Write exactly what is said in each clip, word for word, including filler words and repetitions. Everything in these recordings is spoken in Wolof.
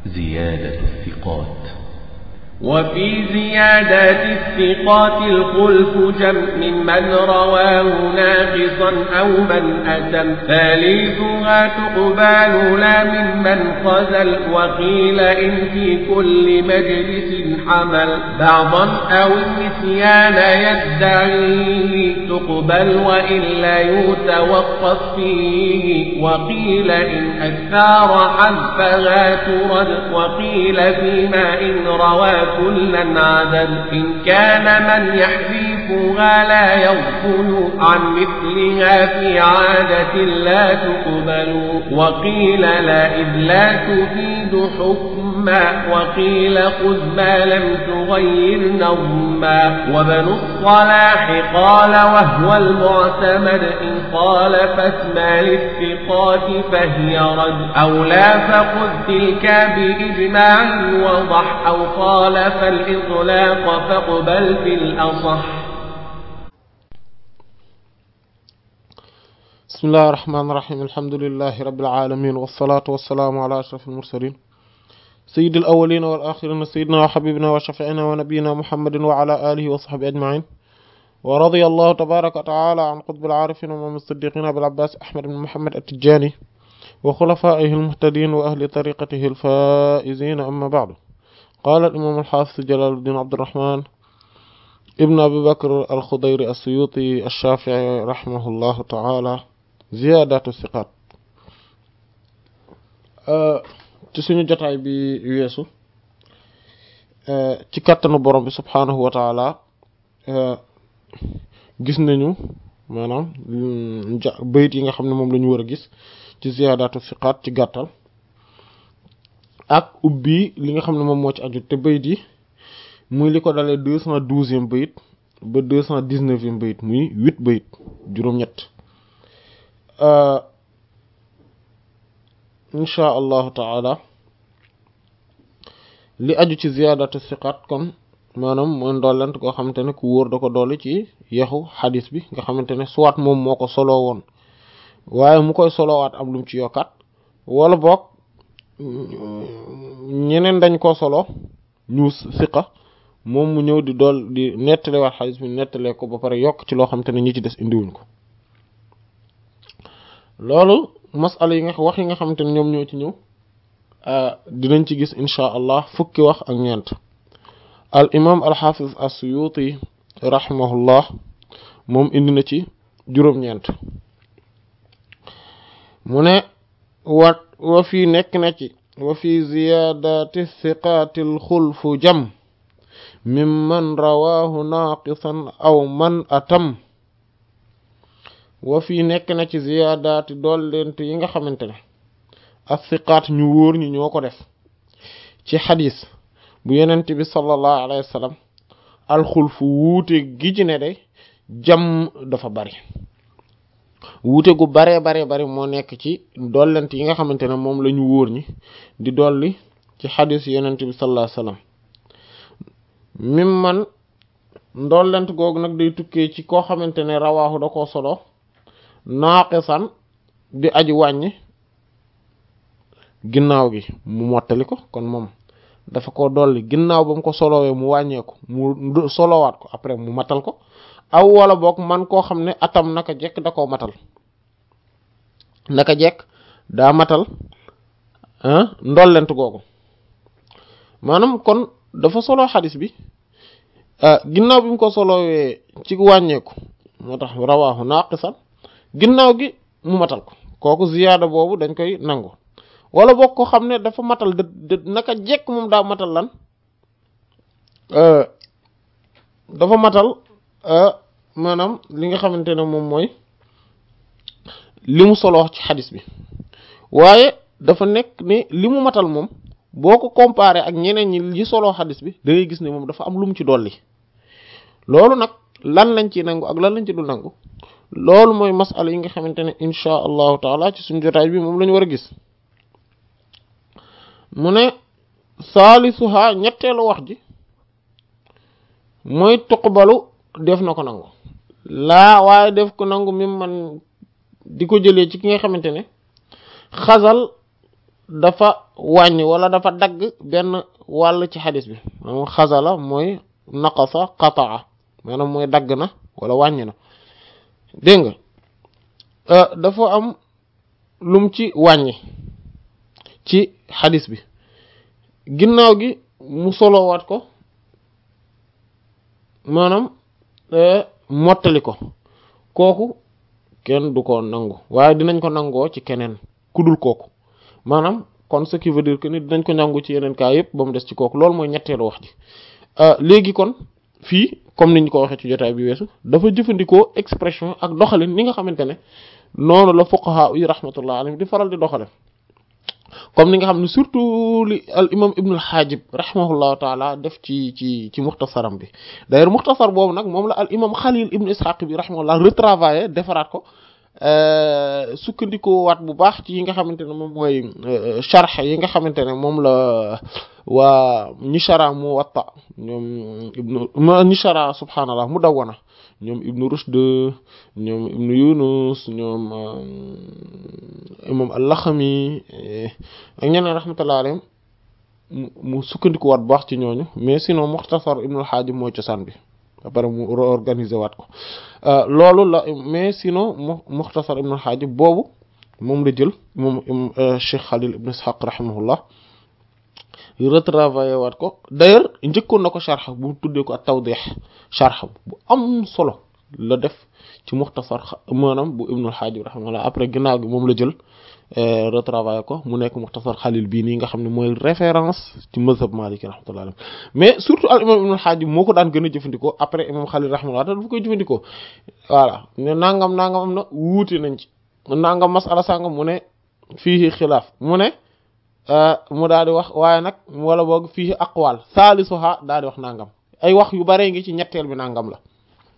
زيادة الثقات. وفي زيادات الثقات الخلف جم ممن رواه ناقصا أو من أتم، ثالثها تقبال لا ممن خزل، وقيل إن في كل مجلس حمل بعضا أو النسيان يدعيه تقبل، وإلا يتوقف فيه، وقيل إن أكثر حذفها ترد، وقيل فيما إن رواه كلا عدد، إن كان من يحذفها لا يغفل عن مثلها في عادة لا تقبل، وقيل لا إذ لا تفيد حكما، وقيل خذ ما لم تغير نظما، وابن الصلاح قال وهو المعتمد إن خالف اسما للثقات فهي رد، أو لا فخذ تلك بإجماع وضح، أو خالف الإطلاق فاقبل في الأصح. بسم الله الرحمن الرحيم. الحمد لله رب العالمين، والصلاة والسلام على أشرف المرسلين سيد الأولين والآخرين، سيدنا وحبيبنا وشفيعنا ونبينا محمد وعلى آله وصحبه أجمعين. ورضي الله تبارك وتعالى عن قطب العارفين ومن الصديقين أبي العباس أحمد بن محمد التجاني وخلفائه المهتدين وأهل طريقته الفائزين، أما بعد. قال الإمام الحافظ جلال الدين عبد الرحمن ابن أبي بكر الخضيري السيوطي الشافعي رحمه الله تعالى: زيادات الثقات. ci suñu jotaay bi weesu ci kattanu borom bi subhaanahu wa taala gis nañu maanaam bayit yi nga xam ne moom la ñu war a gis ci ziyaadatu thiqaat ci gàttal, ak ubbi li nga xam ne moom moo ci aju. te bayit yi muy li ko dalee deux cent douzième bayit ba deux cent dix-neuvième bayit, muy huit bayit, juróom-ñett. insha allahu taala li aju ci ziyaadatu thiqaat kon maanaam mooy ndollent koo xamante ne ku wóor da ko dolli ci yaxu xadis bi, nga xamante ne soit moom moo ko soloo woon waaye mu koy soloowaat am lu mu ci yokkaat, wala boog ñeneen dañ ko solo ñu siqa moom mu ñëw di dool di nettalewaat xadis bi nettalee ko ba pare yokk ci loo xamante ne ñi ci des indiwuñ ko. loolu masala yi nga wax yi nga xamante ne ñoom ñoo ci ñëw dinañ ci gis insha allah fukki wax ak ñeent. al imam al hafiz as-Suyuti rahimahullah moom indi na ci juróom-ñeent. mu ne wa wa fii nekk na ci wa fi ziyadati thiqati al xulfu jam mimman rawahu naqisan aw man atam. wa fii nekk na ci ziyaadaati dollent yi nga xamante ne as-siqaat ñu wóor ñi ñoo ko def ci xadis bu yenent bi sallallahu alayhi wa sallam alxulfu wuute gi ci ne day jam dafa bari, wuute gu baree baree bari moo nekk ci dollent yi nga xamante ne moom la ñu wóor ñi di dolli ci xadis yenent bi sallallahu alayhi wa sallam. mim man dollent googu nag day tukkee ci koo xamante ne rawaahu da koo solo naaqisan di aji wàññi ginnaaw gi mu mottali ko, kon moom dafa ko dolli ginnaaw ba mu ko solowee mu wàññeeku mu solowaat ko après mu matal ko, aw wala boog man koo xam ne atam naka jekk da koo matal naka jekk daa matal ndollent googu. maanaam kon dafa solo xadis bi ginnaaw bi mu ko solowee ci wàññeeku, moo tax rawaahu naaqisan, ginnaaw gi mu matal ko, kooku ziyaada boobu dañ koy nangu. wala boog ko xam ne dafa matal de de naka jekk moom daa matal lan dafa matal maanaam li nga xamante ne moom mooy li mu soloo ci xadis bi, waaye dafa nekk ne li mu matal moom boo ko comparé ak ñeneen ñi li soloo xadis bi da ngay gis ne moom dafa am lu mu ci dolli. loolu nag lan lañ ci nangu ak lan lañ ci dul nangu, loolu mooy masala yi nga xamante ne insha allahu taala ci suñu jotaay bi moom la ñu war a gis. mu ne saalisuha ñetteelu wax ji mooy tuqbalu def na ko nangu laa waaye def ko nangu mi man di ko jëlee ci ki nga xamante ne xasal dafa wàññi wala dafa dagg benn wàll ci xadis bi maanaam xasala mooy naqasa qataa maanaam mooy dagg na wala wàññi na dégg nga dafa am lum ci wàññi ci xadis bi ginnaaw gi mu solowaat ko maanaam mottali ko kooku kenn du ko nangu waaye dinañ ko nangoo ci keneen kudul kooku maanaam kon ce qui veut dire que ni dinañ ko nangu ci yeneen cas yëpp ba mu des ci kooku loolu mooy ñetteelu wax ji léegi kon fii comme niñ ko waxee ci jotaay bi weesu dafa jëfandikoo expression ak doxalin ni nga xamante ne noonu la fuqaha yi rahmatullah alayhim di faral di doxale comme ni nga xam ne surtout li al imam ibn al Hajib rahimahullahu taala def ci ci ci muxtasaram bi d'ailleurs muxtasar boobu nag moom la al imam Khalil ibn Ishaq bi rahimahullah retravaillé defaraat ko sukkandikoo waat bu baax ci yi nga xamante ne moom mooy sharh yi nga xamante ne moom la waa ñi shara Muwatta ñoom ibnu ñi shara subhaanallah Mudawwana ñoom ibnu Rushd ñoom ibnu Yunus ñoom imam al-Lakhmi ak ñeneen rahmatullahi alayhim mu sukkandiku waat bu baax ci ñooñu mais sinon Mukhtasar ibnu al-Hajib mooy cosaan bi après mu réorganiser waat ko loolu la mais sinon Mukhtasar ibnu al-Hajib boobu moom la jël moom Cheikh Khalil ibn Ishaq rahimahullah retravaillé waat ko d'ailleurs njëkkoon na ko sharh bu tuddee ko at-Tawdih sharh bu am solo la def ci Mukhtasar maanaam bu Ibn al-Hajib rahimahullah après ginnaaw gi moom la jël retravaillé ko mu nekk Mukhtasar Khalil bii nii nga xam ne mooy référence ci mazhab Maliki rahmatullah alayhi mais surtout al imam Ibn al-Hajib moo ko daan gën a jëfandikoo après imam Khalil rahimahullah dafa koy jëfandikoo voilà ne nangam nangam am na wuute nañ ci nangam masala sangam mu ne fii xilaaf mu ne mu daal di wax waaye nag wala boog fii aqwal salisuha daal di wax nangam ay wax yu bare ngi ci ñetteel bi nangam la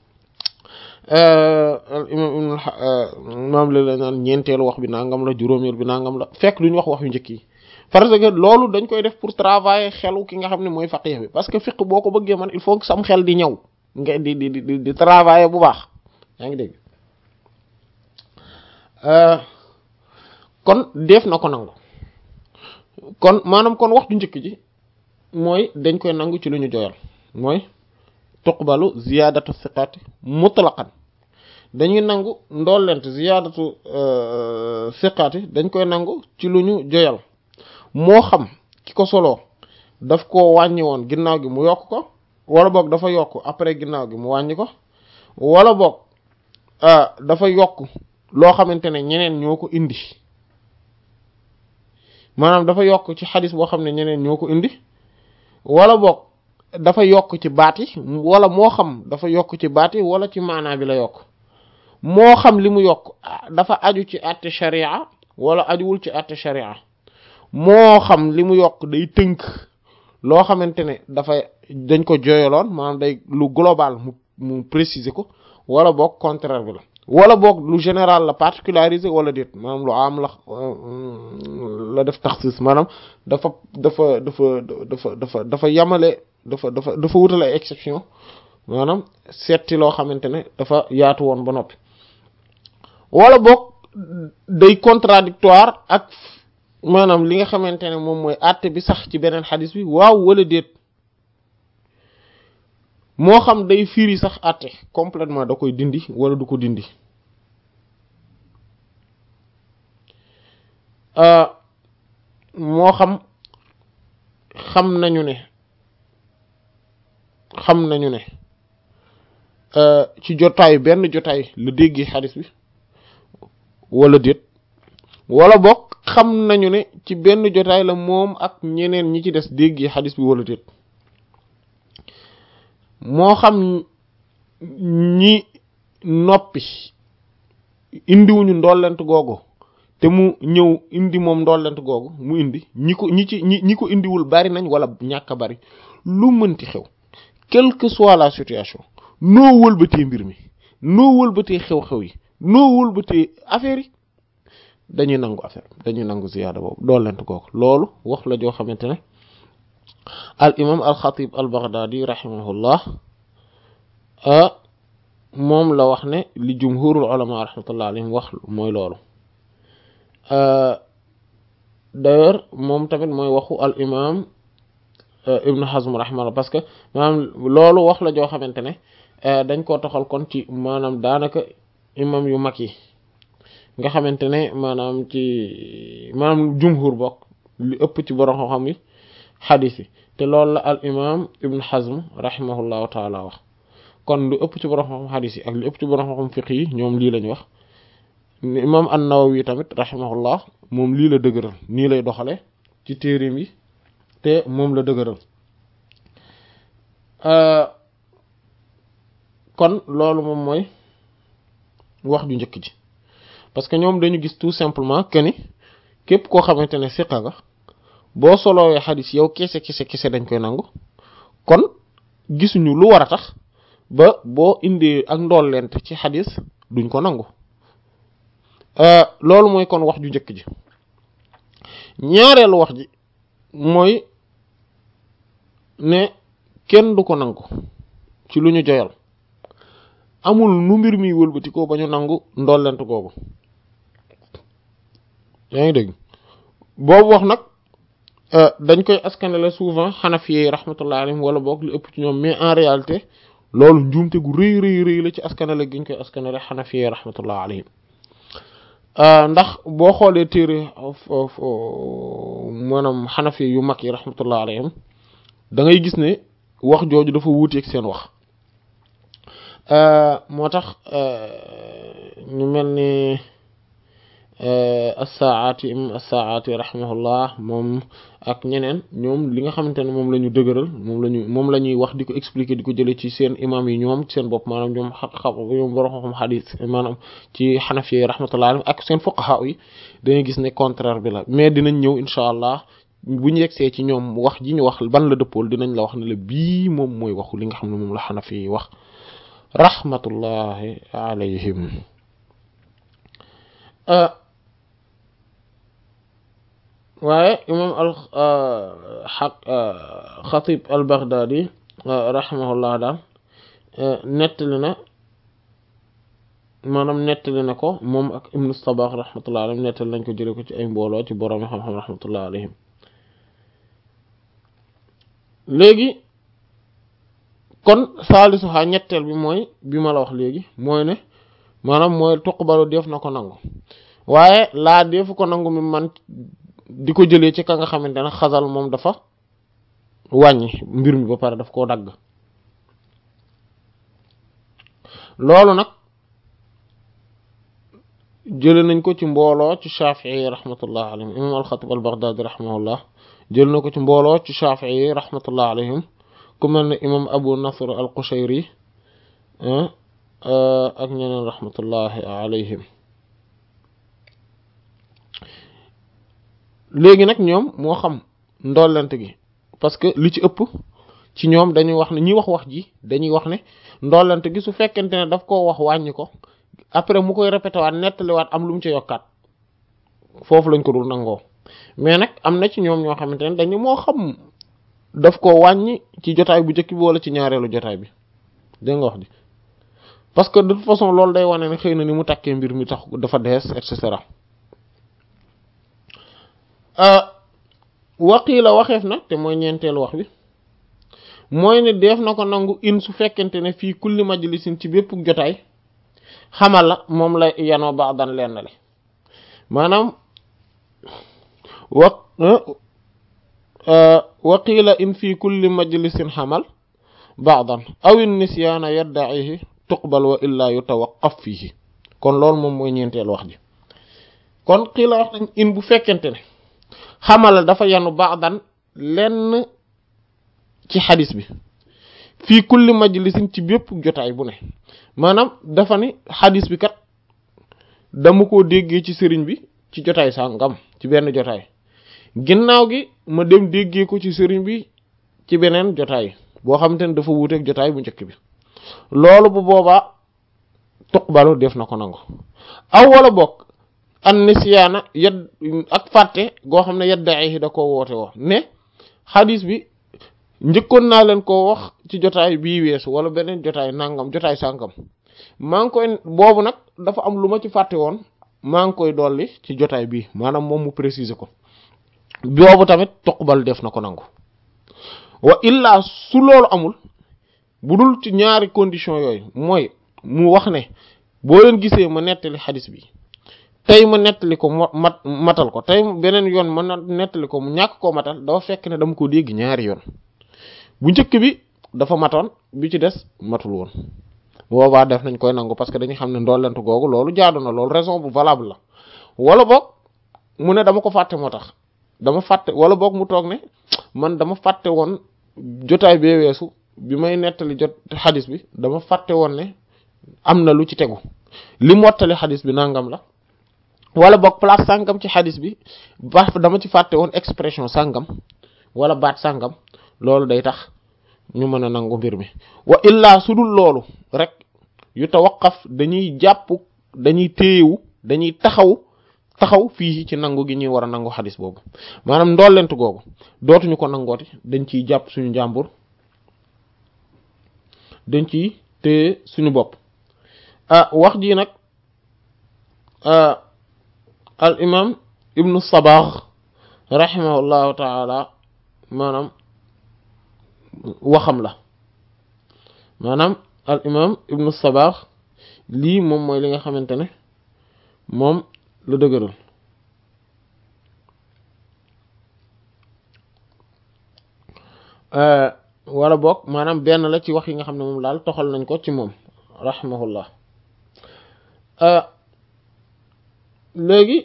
imam maam la la naan ñeenteelu wax bi nangam la juróomeel bi nangam la fekk duñu wax wax yu njëkk yi parce que loolu dañ koy def pour travailler xelu ki nga xam ne mooy faqih bi parce que fiqh boo ko bëggee man il faut que sam xel di ñëw nga di di di di travailler bu baax yaa ngi dégg kon def na ko nangu kon maanaam kon wax ju njëkk ji mooy dañ koy nangu ci lu ñu joyal mooy tuqbalu ziyadatu thiqati mutlaqan dañuy nangu ndollent ziyadatu thiqati dañ koy nangu ci lu ñu joyal moo xam ki ko soloo daf ko wàññi woon ginnaaw gi mu yokk ko wala boog dafa yokk après ginnaaw gi mu wàññi ko wala boog dafa yokk loo xamante ne ñeneen ñoo ko indi maanaam dafa yokk ci xadis boo xam ne ñeneen ñoo ko indi wala boog dafa yokk ci baat yi wala moo xam dafa yokk ci baat yi wala ci maanaa bi la yokk moo xam li mu yokk dafa aju ci àtte sharia wala ajuwul ci àtte sharia moo xam li mu yokk day tënk loo xamante ne dafa dañ ko jooyaloon maanaam day lu global mu mu préciser ko wala boog contraire bi la wala boog lu général la particularisé wala déet maanaam lu am la la def taxsis maanaam dafa dafa dafa dafa dafa dafa yamale dafa dafa dafa wutale ay exception maanaam seeti loo xamante ne dafa yaatu woon ba noppi wala boog day contradictoire ak maanaam li nga xamante ne moom mooy àtte bi sax ci beneen xadis bi waaw wala déet moo xam day firi sax àtte complètement da koy dindi wala du ko dindi moo xam xam nañu ne xam nañu ne ci jotaay benn jotaay la déggee xadis bi wala déet wala boog xam nañu ne ci benn jotaay la moom ak ñeneen ñi ci des déggee xadis bi wala déet moo xam ñi noppi indiwuñu ndollent googu te mu ñëw indi moom ndollent googu mu indi ñi ko ñi ci ñi ñi ko indiwul bari nañ wala ñàkk a bari lu mënti xew quelle que soit la situation noo wëlbatee mbir mi noo wëlbatee xew-xew yi noo wëlbatee affaire yi dañuy nangu affaire dañuy nangu ziyaada boobu ndollent googu loolu wax la joo xamante ne al imam al xatib al baghdadi rahimahullah moom la wax ne li jumhurul ulama rahmatullah alayhim wax mooy loolu d'ailleurs moom tamit mooy waxu al imam Ibn Hazm rahimahullah parce que maanaam loolu wax la joo xamante ne dañ koo toxal kon ci maanaam daanaka imam yu mag yi nga xamante ne maanaam ci maanaam jumhur bokk li ëpp ci borom xam-xam yi xadiis yi te loolu la al imam Ibn Hazm rahimahullahu taala wax kon lu ëpp ci borom xam-xam xadiis yi ak lu ëpp ci borom xam-xam fiqh yi ñoom lii lañ wax imam an-Nawawi tamit rahimahullah moom lii la dëgëral nii lay doxale ci téereem yi te moom la dëgëral kon loolu moom mooy wax ju njëkk ji parce que ñoom dañu gis tout simplement que ni képp koo xamante ne siqa nga boo solowee xadis yow kese kese kese dañ koy nangu kon gisuñu lu war a tax ba boo indee ak ndollent ci xadis duñ ko nangu loolu mooy kon wax ju njëkk ji ñaareelu wax ji mooy ne kenn du ko nangu ci lu ñu joyal amul nu mbir mi wëlbati ko ba ñu nangu ndollent googu yaa ngi dégg boobu wax nag dañ koy askanale souvent xanafiye rahmatullah alayhim wala boog li ëpp ci ñoom mais en réalité loolu njuumte gu rëy rëy rëy la ci askanale gi ñu koy askanale xanafiye rahmatullah alayhim ndax boo xoolee téere maanaam xanafiye yu mag yi rahmatullah alayhim da ngay gis ne wax jooju dafa wuuteeg seen wax moo tax ñu mel ni as-Sa'ati imam as-Sa'ati rahimahullah moom ak ñeneen ñoom li nga xamante ne moom la ñu dëgëral moom la ñu moom la ñuy wax di ko expliquer di ko jëlee ci seen imam yi ñoom seen bopp maanaam ñoom xam ñoom borom xam xadis maanaam ci xanafi rahmatullah alayhim ak seen fuqaha yi dañuy gis ne contraire bi la mais dinañ ñëw incha allah bu ñu yegsee ci ñoom wax ji ñu wax ban la dëppool dinañ la wax ne la bii moom mooy waxu li nga xam ne moom la xanafi yi wax rahmatullahi alayhim waaye imam al xaq xatib al baghdadi rahimahullah daal nettali na maanaam nettali na ko moom ak ibnu Sabah rahmatullah alayhim nettali nañ ko jële ko ci ay mbooloo ci borom xam-xam rahmatullah alayhim léegi kon saalisuha ñetteel bi mooy bi ma la wax léegi mooy ne maanaam mooy tuqbalu def na ko nangu waaye laa defu ko nangu mi man di ko jëlee ci ka nga xamante ne xasal moom dafa wàññi mbir mi ba pare daf koo dagg loolu nag jële nañ ko ci mbooloo ci Shafi'i rahmatullah alayhim imam al-Khatib al-Baghdadi rahimahullah jël na ko ci mbooloo ci Shafi'i rahmatullah alayhim ku mel ne imam Abu Nasr al-Qushayri ak ñeneen rahmatullahi alayhim léegi nag ñoom moo xam ndollent gi parce que li ci ëpp ci ñoom dañuy wax ne ñi wax wax ji dañuy wax ne ndollent gi su fekkente ne daf koo wax wàññi ko après mu koy répété waat nettaliwaat am lu mu ci yokkaat foofu lañ ko dul nangoo mais nag am na ci ñoom ñoo xamante ne dañu moo xam daf koo wàññi ci jotaay bu njëkk bi wala ci ñaareelu jotaay bi dégg nga wax ji parce que de toute façon loolu day wane ne xëy na ni mu takkee mbir mi tax dafa dees et cetera waqiila waxeef na te mooy ñeenteelu wax bi mooy ne def na ko nangu in su fekkente ne fii kulli majlisin ci bépp jotaay xamal la moom la yanoo ba'dan lenn le maanaam wa waqiila in fii kulli majlisin xamal ba'dan aw in nisyaana yadda'ihi tuqbal wa illaa yutawaqqaf fiihi kon loolu moom mooy ñeenteelu wax ji kon qiila wax nañ in bu fekkente ne xamal dafa yanu ba'dan lenn ci xadis bi fii kulli majlisin ci bépp jotaay bu ne maanaam dafa ni xadis bi kat dama koo déggee ci sëriñ bi ci jotaay sàngam ci benn jotaay ginnaaw gi ma dem déggee ko ci sëriñ bi ci beneen jotaay boo xamante ne dafa wuuteeg jotaay bu njëkk bi loolu bu boobaa tuqbalu def na ko nangu aw wala bokk an nisyaana yad ak fàtte goo xam ne yadda'i da koo woote woo ne xadis bi njëkkoon naa leen koo wax ci jotaay bii weesu wala beneen jotaay nangam jotaay sàngam maa ngi koy boobu nag dafa am lu ma ci fàtte woon maa ngi koy dolli ci jotaay bii maanaam moom mu préciser ko boobu tamit tuqbal def na ko nangu wa illa su loolu amul bu dul ci ñaari condition yooyu mooy mu wax ne boo leen gisee ma nettali xadis bi tey ma nettali ko mat matal ko tey beneen yoon ma nettali ko mu ñàkk koo matal dafa fekk ne dama ko dégg ñaari yoon bu njëkk bi dafa matoon bi ci des matul woon boobaa def nañ koy nangu parce que dañuy xam ne ndollentu googu loolu jaadu na loolu raison bu valable la wala boog mu ne dama ko fàtte moo tax dama fàtte wala boog mu toog ne man dama fàtte woon jotaay bee weesu bi may nettali jot xadis bi dama fàtte woon ne am na lu ci tegu li mottali xadis bi nangam la wala boog place sàngam ci xadis bi ba dama ci fàtte woon expression sàngam wala baat sàngam loolu day tax ñu mën a nangu mbir mi wa illaa su dul loolu rek yu tawaqqaf dañuy jàpp dañuy téyewu dañuy taxaw taxaw fii ci nangu gi ñuy war a nangu xadis boobu maanaam ndollentu googu dootuñu ko nangooti dañ ciy jàpp suñu njàmbur dañ ciy téye suñu bopp ah wax ji nag al imam ibnu Sabagh rahimahullahu taala maanaam waxam la maanaam al imam ibnu Sabagh lii moom mooy li nga xamante ne moom la dëgëral wala boog maanaam benn la ci wax yi nga xam ne moom daal toxal nañ ko ci moom rahimahullah léegi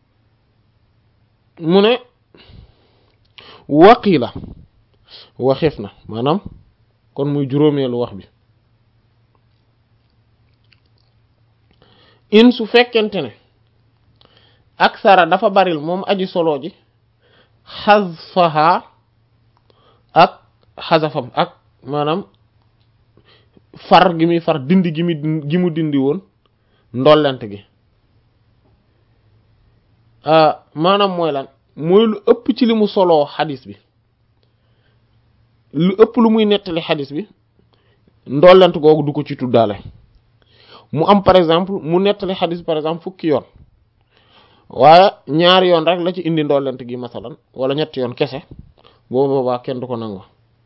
mu ne waqila waxeef na maanaam kon muy juróomeelu wax bi in su fekkente ne aksara dafa baril moom aji solo ji xasfaha ak xasafam ak maanaam far gi muy far dindi gi mu gi mu dindi woon ndollent gi maanaam mooy lan mooy lu ëpp ci li mu soloo xadis bi lu ëpp lu muy nettali xadis bi ndollent googu du ko ci tuddaale mu am par exemple mu nettali xadis par exemple fukki yoon waaye ñaari yoon rek la ci indi ndollent gi masalan wala ñetti yoon kese boobu boobaa kenn du ko nangu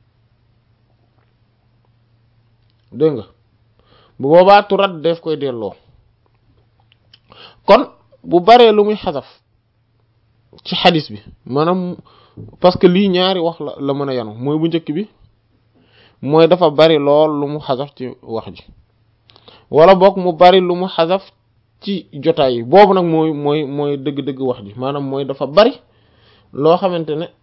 dégg nga bu boobaa turat def koy delloo kon bu baree lu muy xasaf ci xadis bi maanaam parce que lii ñaari wax la la mën a yanu mooy bu njëkk bi mooy dafa bari lool lu mu xasaf ci wax ji wala boog mu bari lu mu xasaf ci jotaay yi boobu nag mooy mooy mooy dëgg-dëgg wax ji maanaam mooy dafa bari loo xamante ne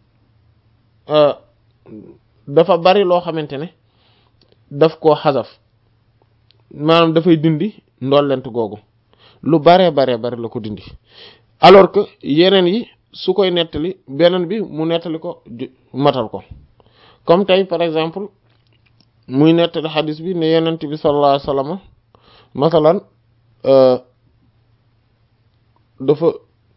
dafa bari loo xamante ne daf koo xasaf maanaam dafay dindi ndollent googu lu baree baree bari la ko dindi alors que yeneen yi su koy nettali beneen bi mu nettali ko matal ko comme tey par exemple muy nettali xadis bi ne yenent bi sallallahu alayhi wasallam masalan dafa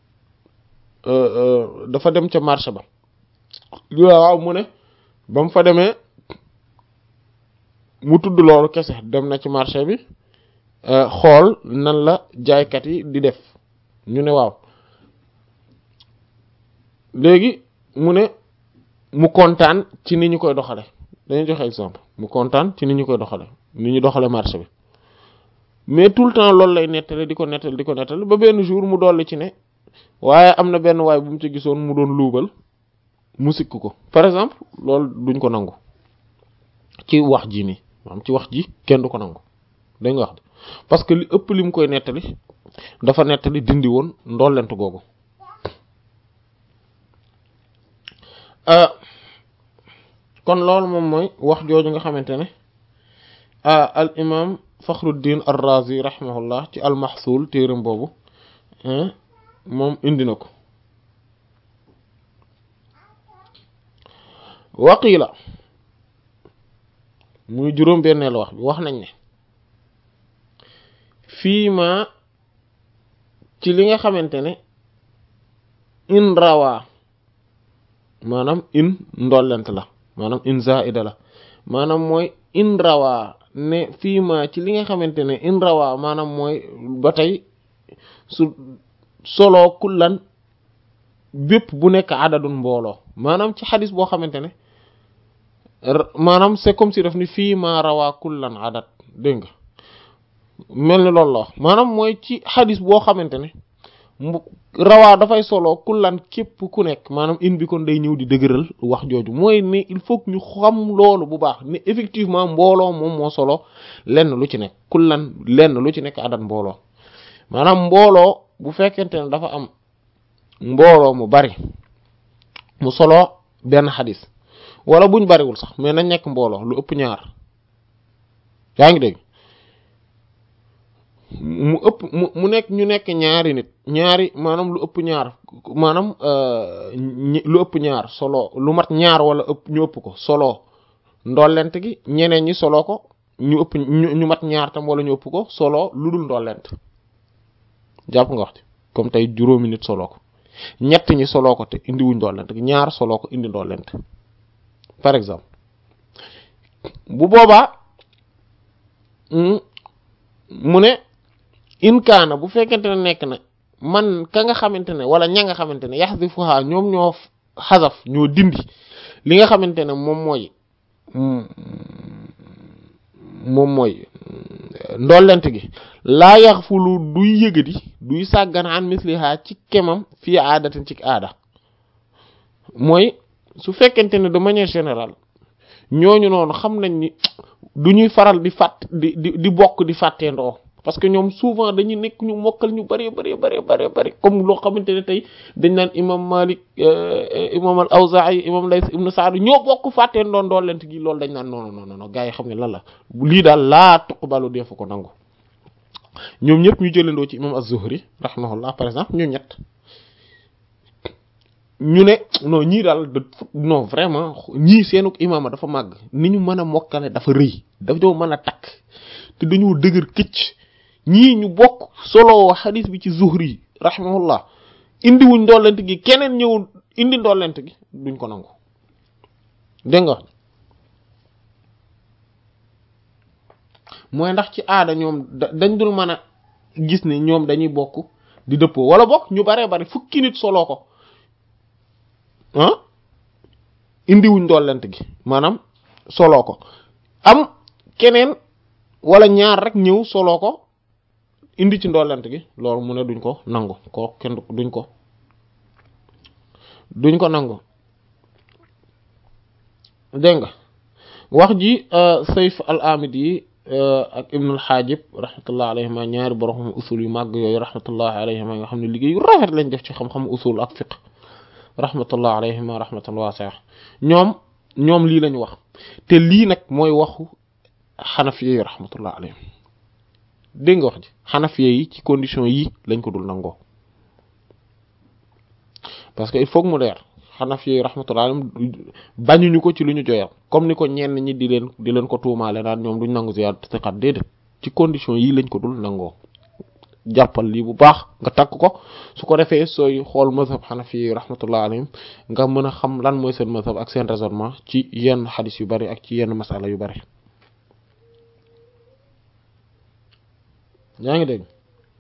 dafa dem ca marché ba waaw mu ne ba mu fa demee mu tudd loolu kese dem na ci marché bi xool nan la jaaykat yi di def ñu ne waaw léegi mu ne mu kontaan ci ni ñu koy doxale dañuy joxe exemple mu kontaan ci ni ñu koy doxale ni ñu doxale marché bi mais tout le temps loolu lay nettali di ko nettali di ko nettali ba benn jour mu dolli ci ne waaye am na benn waay bu mu ci gisoon mu doon luubal mu sikk ko par exemple loolu duñ ko nangu ci wax ji nii maanaam ci wax ji kenn du ko nangu dañ nga wax de parce que li ëpp li mu koy nettali dafa nettali dindi woon ndollent googu kon loolu moom mooy wax jooju nga xamante ne al imam Fakhruddin ar-Razi rahimahullah ci al-Mahsul téeram boobu moom indi na ko waqila muy juróom benneelu wax bi wax nañ ne fii ma ci li nga xamante ne in rawaa maanaam in ndollent la maanaam in zaida la maanaam mooy in rawaa ne fii ma ci li nga xamante ne in rawaa maanaam mooy ba tey su solo kullan bépp bu nekk adadun mbooloo maanaam ci xadis boo xamante ne maanaam c'est comme si daf ni fii ma rawaa kullan adad dégg nga mel ni loolu la wax maanaam mooy ci xadis boo xamante ne rawaa dafay solo kullan képp ku nekk maanaam in bi kon day ñëw di dëgëral wax jooju mooy ne il faut que ñu xam loolu bu baax ne effectivement mbooloo moom moo solo lenn lu ci nekk kullan lenn lu ci nekk adat mbooloo maanaam mbooloo bu fekkente ne dafa am mbooloo mu bari mu solo benn xadis wala buñ bariwul sax mais nañ nekk mbooloo lu ëpp ñaar yaa ngi dégg mu ëpp mu mu nekk ñu nekk ñaari nit ñaari maanaam lu ëpp ñaar maanaam lu ëpp ñaar solo lu mat ñaar wala ëpp ñu ëpp ko solo ndollent gi ñeneen ñi solo ko ñu ëpp ñu mat ñaar tam wala ñu ëpp ko solo lu dul ndollent jàpp nga wax ci comme tey juróomi nit solo ko ñett ñi solo ko te indi wuñ ndollent gi ñaar solo ko indi ndollent par exemple bu boobaa mu ne in kaana bu fekkente ne nekk na man ka nga xamante ne wala ña nga xamante ne yaxdifuha ñoom ñoo xasaf ñoo dindi li nga xamante ne moom mooy moom mooy ndollent gi laa yaxfulu duy yëgadi duy sàggan an misliha ci kemam fii aadatin ci aada mooy su fekkente ne de manière générale ñooñu noonu xam nañ ni du ñuy faral di fàtt di di di bokk di fàtteendoo parce que ñoom souvent dañuy nekk ñu mokkal ñu bari bari bari bari bari comme loo xamante ne tey dañ naan imam Malik imam al Awzaa'i imam Lays ibn Sa'd ñoo bokk fàtteendoo ndollent gi loolu dañ naan non non non gars yi xam ne lan la lii daal laa tuqbalu defu ko nangu ñoom ñëpp ñu jëlandoo ci imam az-Zuhri rahimahullah par exemple ñu ñett ñu ne non ñii daal de non vraiment ñii seenu imaama dafa màgg ni ñu mën a mokkale dafa rëy dafa doo mën a takk te dañoo dëgër këcc ñii ñu bokk solo xadis bi ci Zuhri rahimahullah indi wuñ ndollent gi keneen ñëw indi ndollent gi duñ ko nangu dégg nga mooy ndax ci aada ñoom dañ dul mën a gis ne ñoom dañuy bokk di dëppoo wala bokk ñu baree bari fukki nit solo ko ah indiwuñ ndollent gi maanaam soloo ko am keneen wala ñaar rek ñëw soloo ko indi ci ndollent gi loolu mu ne duñ ko nangu ko kenn duñ ko duñ ko nangu dégg nga wax ji Sayf al-Amidi yi ak Ibn al-Hajib rahmatullah alayhima ñaari borom usul yu màgg yooyu rahmatullah alayhima nga xam ne liggéey yu rafet lañ def ci xam-xam usul ak fiqh rahmatullah alayhima rahmatan wasi'a ñoom ñoom lii lañu wax te lii nag mooy waxu xanafiye yi rahmatullah alayhim dégg nga wax ji xanafiye yi ci condition yi lañ ko dul nangoo parce que il faut que mu leer xanafiye yi rahmatullah alayhim bañuñu ko ci lu ñu joyal comme ni ko ñenn ñi di leen di leen ko tuumaale naan ñoom duñ nangu ziyaada siqaat déedéet ci condition yi lañ ko dul nangoo jàppal lii bu baax nga takk ko su ko defee sooy xool mazhab xanafi rahmatullah alayhim nga mën a xam lan mooy seen mazhab ak seen raisonnement ci yenn xadis yu bari ak ci yenn masala yu bari yaa ngi dégg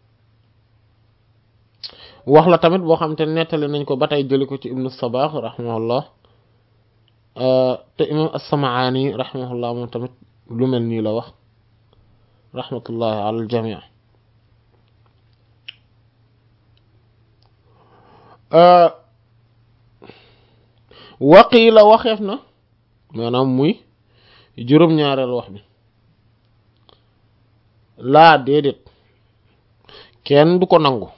wax la tamit boo xam te nettali nañ ko ba tey jëli ko ci ibnu Sabaax rahimahullah te imam as-Samaani rahimahullah moom tamit lu mel nii la wax rahmatullahi ala al jamii waqiila waxeef na maanaam muy juróom-ñaareel wax bi laa déedéet kenn du ko nangu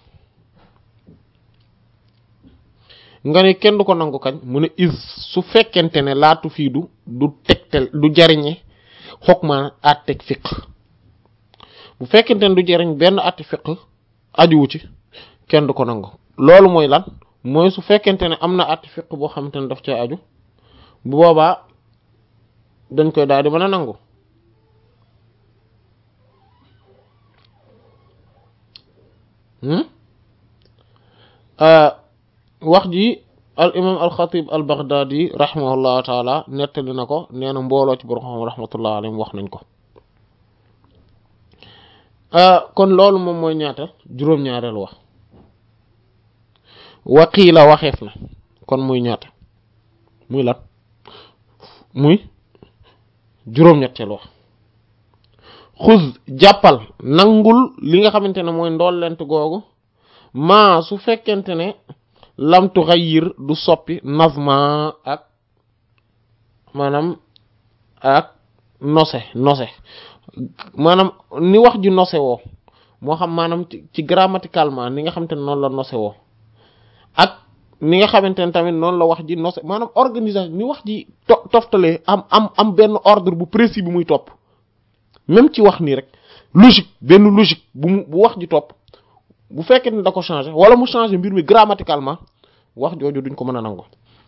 nga ne kenn du ko nangu kañ mu ne is su fekkente ne laatu fii du du tegtel du jariñe xog ma àtteeg fiq bu fekkente ne du jariñ benn àtte fiq ajuwu ci kenn du ko nangu loolu mooy lan mooy su fekkente ne am na àtte fiq boo xamante ne daf cee aju bu boobaa dañ koy daal di mën a nangu wax ji al imam al xatib al baghdadi rahimahullahu taala nettali na ko nee na mbooloo ci borom xam rahmatullah alayhim wax nañ ko kon loolu moom mooy ñaata juróom-ñaareel wax waqiila waxeef na kon muy ñaata muy lan muy juróom-ñetteelu wax xuz jàppal nangul li nga xamante ne mooy ndollent googu maa su fekkente ne lam tughayyir du soppi nazma ak maanaam ak nose nose maanaam ni wax ji nose woo moo xam maanaam ci grammaticalement ni nga xamante ne noonu la nose woo ak ni nga xamante ne tamit noonu la wax ji nose maanaam organisation ni wax ji to toftalee am am am benn ordre bu précis bi muy topp même ci wax nii rek logique benn logique bu mu bu wax ji topp bu fekkee ne da ko changer wala mu changer mbir mi grammaticalement wax jooju duñ ko mën a nangu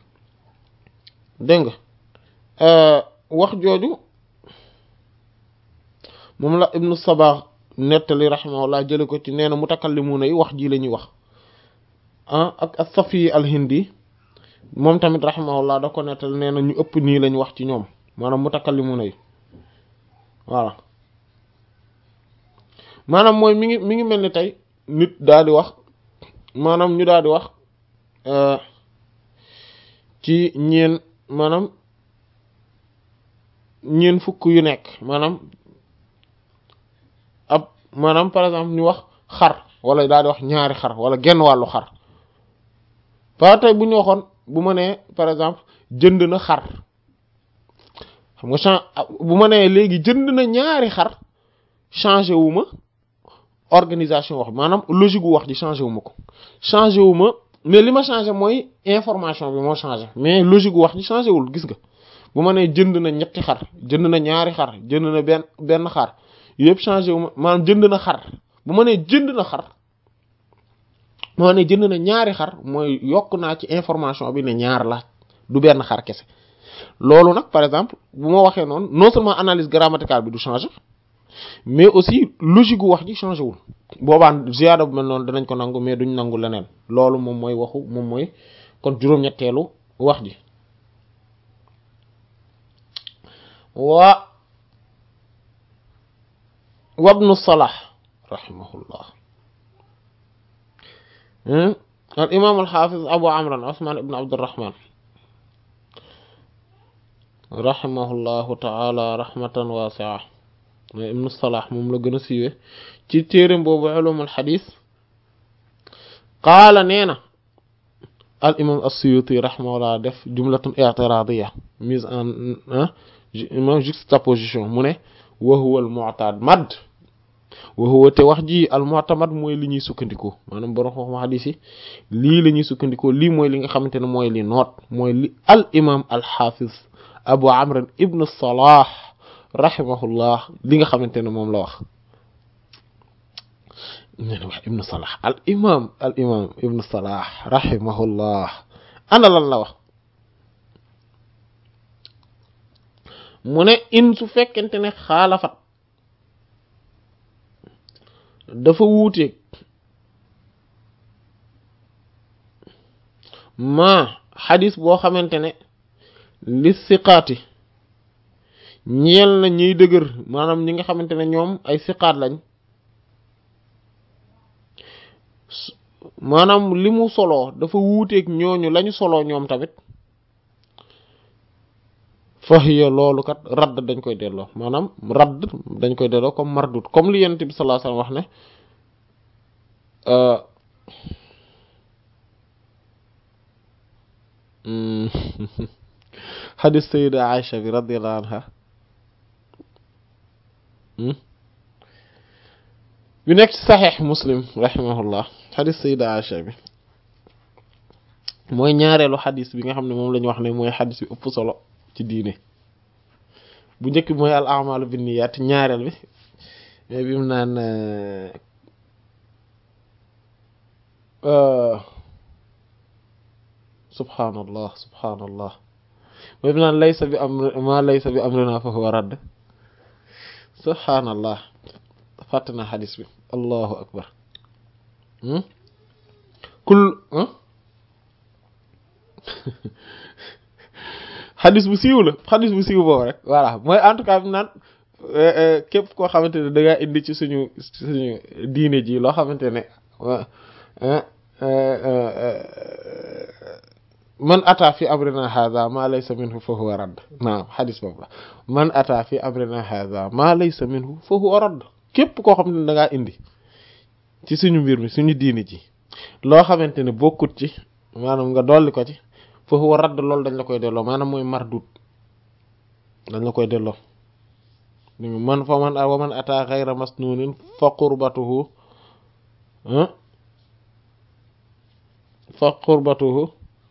dégg nga wax jooju moom la ibnu Sabah nettali rahimahullah jële ko ci nee na mutakallimuna yi wax ji la ñuy wax ah ak as-Safi al-Hindi moom tamit rahimahullah da ko nettali nee na ñu ëpp nii lañ wax ci ñoom maanaam mutakallimuna yi voilà maanaam mooy mi ngi mi ngi mel ni tey nit daal di wax maanaam ñu daal di wax ci ñeen maanaam ñeen fukk yu nekk maanaam ab maanaam par exemple ñu wax xar wala daal di wax ñaari xar wala genn wàllu xar par tey bu ñu waxoon bu ma nee par exemple jënd na xar xam nga chan bu ma nee léegi jënd na ñaari xar changé wu ma organisation wax maanaam logique gu wax ji changé wu ma ko changé wu ma mais li ma changé mooy information bi moo changé mais logique gu wax ji changé wul gis nga bu ma nee jënd na ñetti xar jënd na ñaari xar jënd na benn benn xar yëpp changé wu ma maanaam jënd na xar bu ma nee jënd na xar bu ma nee jënd na ñaari xar mooy yokk naa ci information bi ne ñaar la du benn xar kese loolu nag par exemple bu ma waxee noonu non seulement analyse grammaticale bi du changé mais aussi logique gu wax ji changé wul boobaan ziyaada bu mel noonu danañ ko nangu mais duñ nangu leneen loolu moom mooy waxu moom mooy kon juróom-ñetteelu wax ji wa wabnu Salah rahimahullah al imam al hafiz Abu Amr Usman ibn Abdurrahman rahimahullahu ta'ala rahmatan wasi'a ibn Salah moom la gën a siiwee ci téereem boobu ulumul hadith qaala nee na al imam as-Suyuti rahimahullah def jumlatun i'tiradiyya mise en juxtaposition mu ne wa huwa al mu'tamad wa huwa te wax ji al mu'tamad mooy li ñuy sukkandikoo maanaam borom xam hadith yi lii la ñuy sukkandikoo lii mooy li nga xamante ne mooy li noot mooy li al imam al hafiz Abu Amr ibn Salah rahimahullah li nga xamante ne moom la wax nee na wax ibn Salah al imam al imam ibn Salah rahimahullah ana lan la wax mu ne in su fekkente ne xaalafat dafa wuuteeg ma xadis boo xamante ne li siqaati ñeel na ñiy dëgër maanaam ñi nga xamante ne ñoom ay siqaat lañ maanaam li mu soloo dafa wuuteeg ñooñu lañu soloo ñoom tamit fahiya loolu kat radd dañ koy delloo maanaam radd dañ koy delloo comme mardut comme li yonent bi sallallahu alayhi wasallam wax ne hadith sayyida Aisha bi radiyallahu anha bi nekk ci saxiix Muslim rahimahullah hadith sayyida Aisha bi mooy ñaareelu hadith bi nga xam ne moom la ñu wax ne mooy hadith bi ëpp solo ci diine bu njëkk bi mooy al a'malu binniyat ñaareel bi mais bi mu naan subhanallah subhanallah mooy bi naan laysa bi amr ma laysa bi amrina fa huwa radd subhanallah fàtte naa xadis bi allahu akbar kul xadis bu siiw la xadis bu siiw boobu rek voilà mooy en tout cas bi naan képp koo xamante ne da ngaa indi ci suñu suñu diine ji loo xamante ne man ata fi amrina hadha ma laysa minhu fa huwa radd naam xadis boobu la man ata fi amrina hadha ma laysa minhu fa huwa radd képp koo xam ne da ngaa indi ci suñu mbir mi suñu diini ji loo xamante ne bokkut ci maanaam nga dolli ko ci fa huwa radd loolu dañ la koy delloo maanaam mooy mardud dañ la koy delloo man fa man wa man ata ghayra masnunin fa qurbatuhu fa qurbatuhu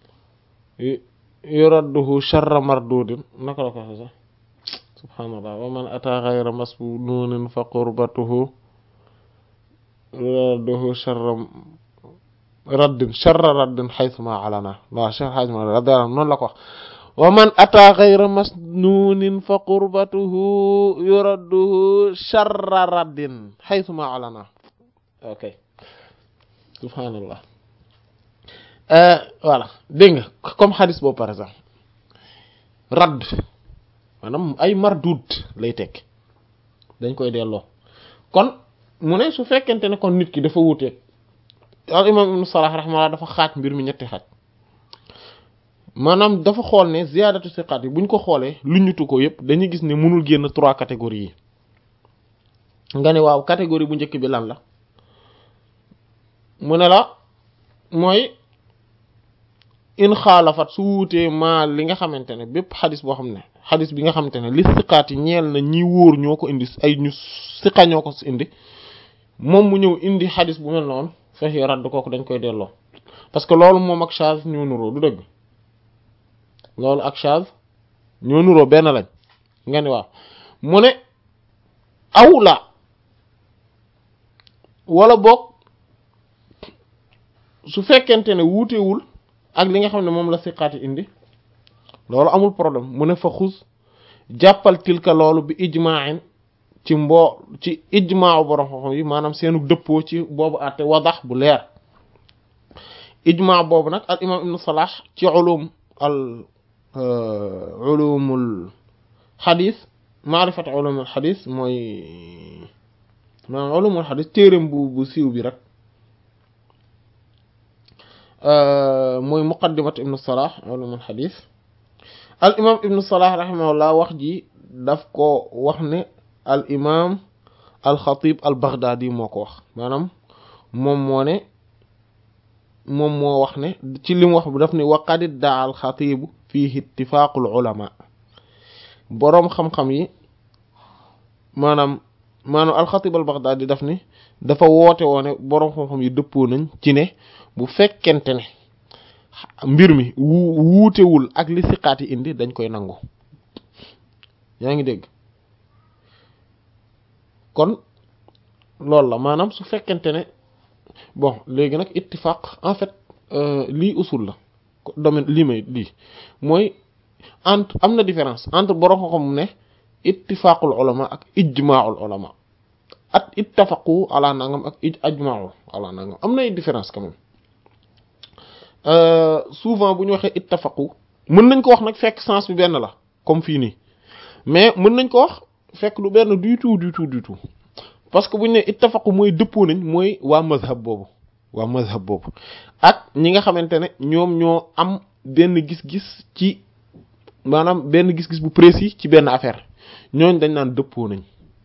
yuradduhu sharra mardudin naka la ko waxe sax subhanallah wa man ata ghayra masnunin fa qurbatuhu yuradduhu sharra raddin sharra raddin haythuma alana wa sharra haythuma radda noonu la ko wax wa man ata ghayra masnunin fa qurbatuhu yuradduhu sharra raddin haythuma alana ok subhanallah voilà dégg nga comme xadis boobu par exemple radd maanaam ay mardud lay tekk dañ koy delloo kon mu ne su fekkente ne kon nit ki dafa wuuteeg al imam ibn Salah rahimahullah dafa xaaj mbir mi ñetti xaaj maanaam dafa xool ne ziyaadatu siqaat yi buñ ko xoolee lu ñutu ko yëpp dañuy gis ne mënul génn trois catégories yi nga ne waaw catégorie bu njëkk bi lan la mu ne la mooy in xaalafat su wuutee maa li nga xamante ne bépp xadis boo xam ne xadis bi nga xamante ne li siqaat yi ñeel na ñi wóor ñoo ko indi ay ñu siqa ñoo ko indi moom mu ñëw indi xadis bu mel noonu fexe radd kooku dañ koy delloo parce que loolu moom ak charge ñoo nuroo du dëgg loolu ak charge ñoo nuroo benn lañ nga ne waaw mu ne aw la wala boog su fekkente ne wuutewul ak li nga xam ne moom la siqaati indi loolu amul problème mu ne fa xus jàppal tilka loolu bi ijma'in ci mboo ci ijma'u borom xam-xam yi maanaam seenu dëppoo ci boobu àtte wadax bu leer ijma' boobu nag al imam ibn Salah ci ulum al ulumul xadis maarifat ulumul xadis mooy maanaam ulumul xadis téereem bu bu siiw bi rek mooy muqaddimat ibn Salah ulumul xadis al imam ibn Salah rahimahullah wax ji daf ko wax ne al imam al xatib al baghdadi moo ko wax maanaam moom moo ne moom moo wax ne ci li mu wax bu daf ne wa qad idda'a al xatibu fihi ittifaqul ulama boroom xam-xam yi maanaam maanaam al xatib al baghdadi daf ne dafa woote woone boroom xam-xam yi dëppoo nañ ci ne bu fekkente ne mbir mi wuutewul ak li siqaat yi indi dañ koy nangu yaa ngi dégg kon loolu la maanaam su fekkente ne bon léegi nag ittifaq en fait lii usul la domaine lii may lii mooy entre am na différence entre borom xam ne ittifaqul ulama ak ijma'ul ulama at ittafaqu ala nangam ak ijma'u ala nangam am na différence quand même souvent bu ñu waxee ittafaqu mën nañ ko wax nag fekk sens bi benn la comme fii nii mais mën nañ ko wax fekk lu benn du tout du tout du tout parce que bu ñu ne ittafaqu mooy dëppoo nañ mooy waa mazhab boobu waa mazhab boobu ak ñi nga xamante ne ñoom ñoo am benn gis-gis ci maanaam benn gis-gis bu précis ci benn affaire ñooñ dañ naan dëppoo nañ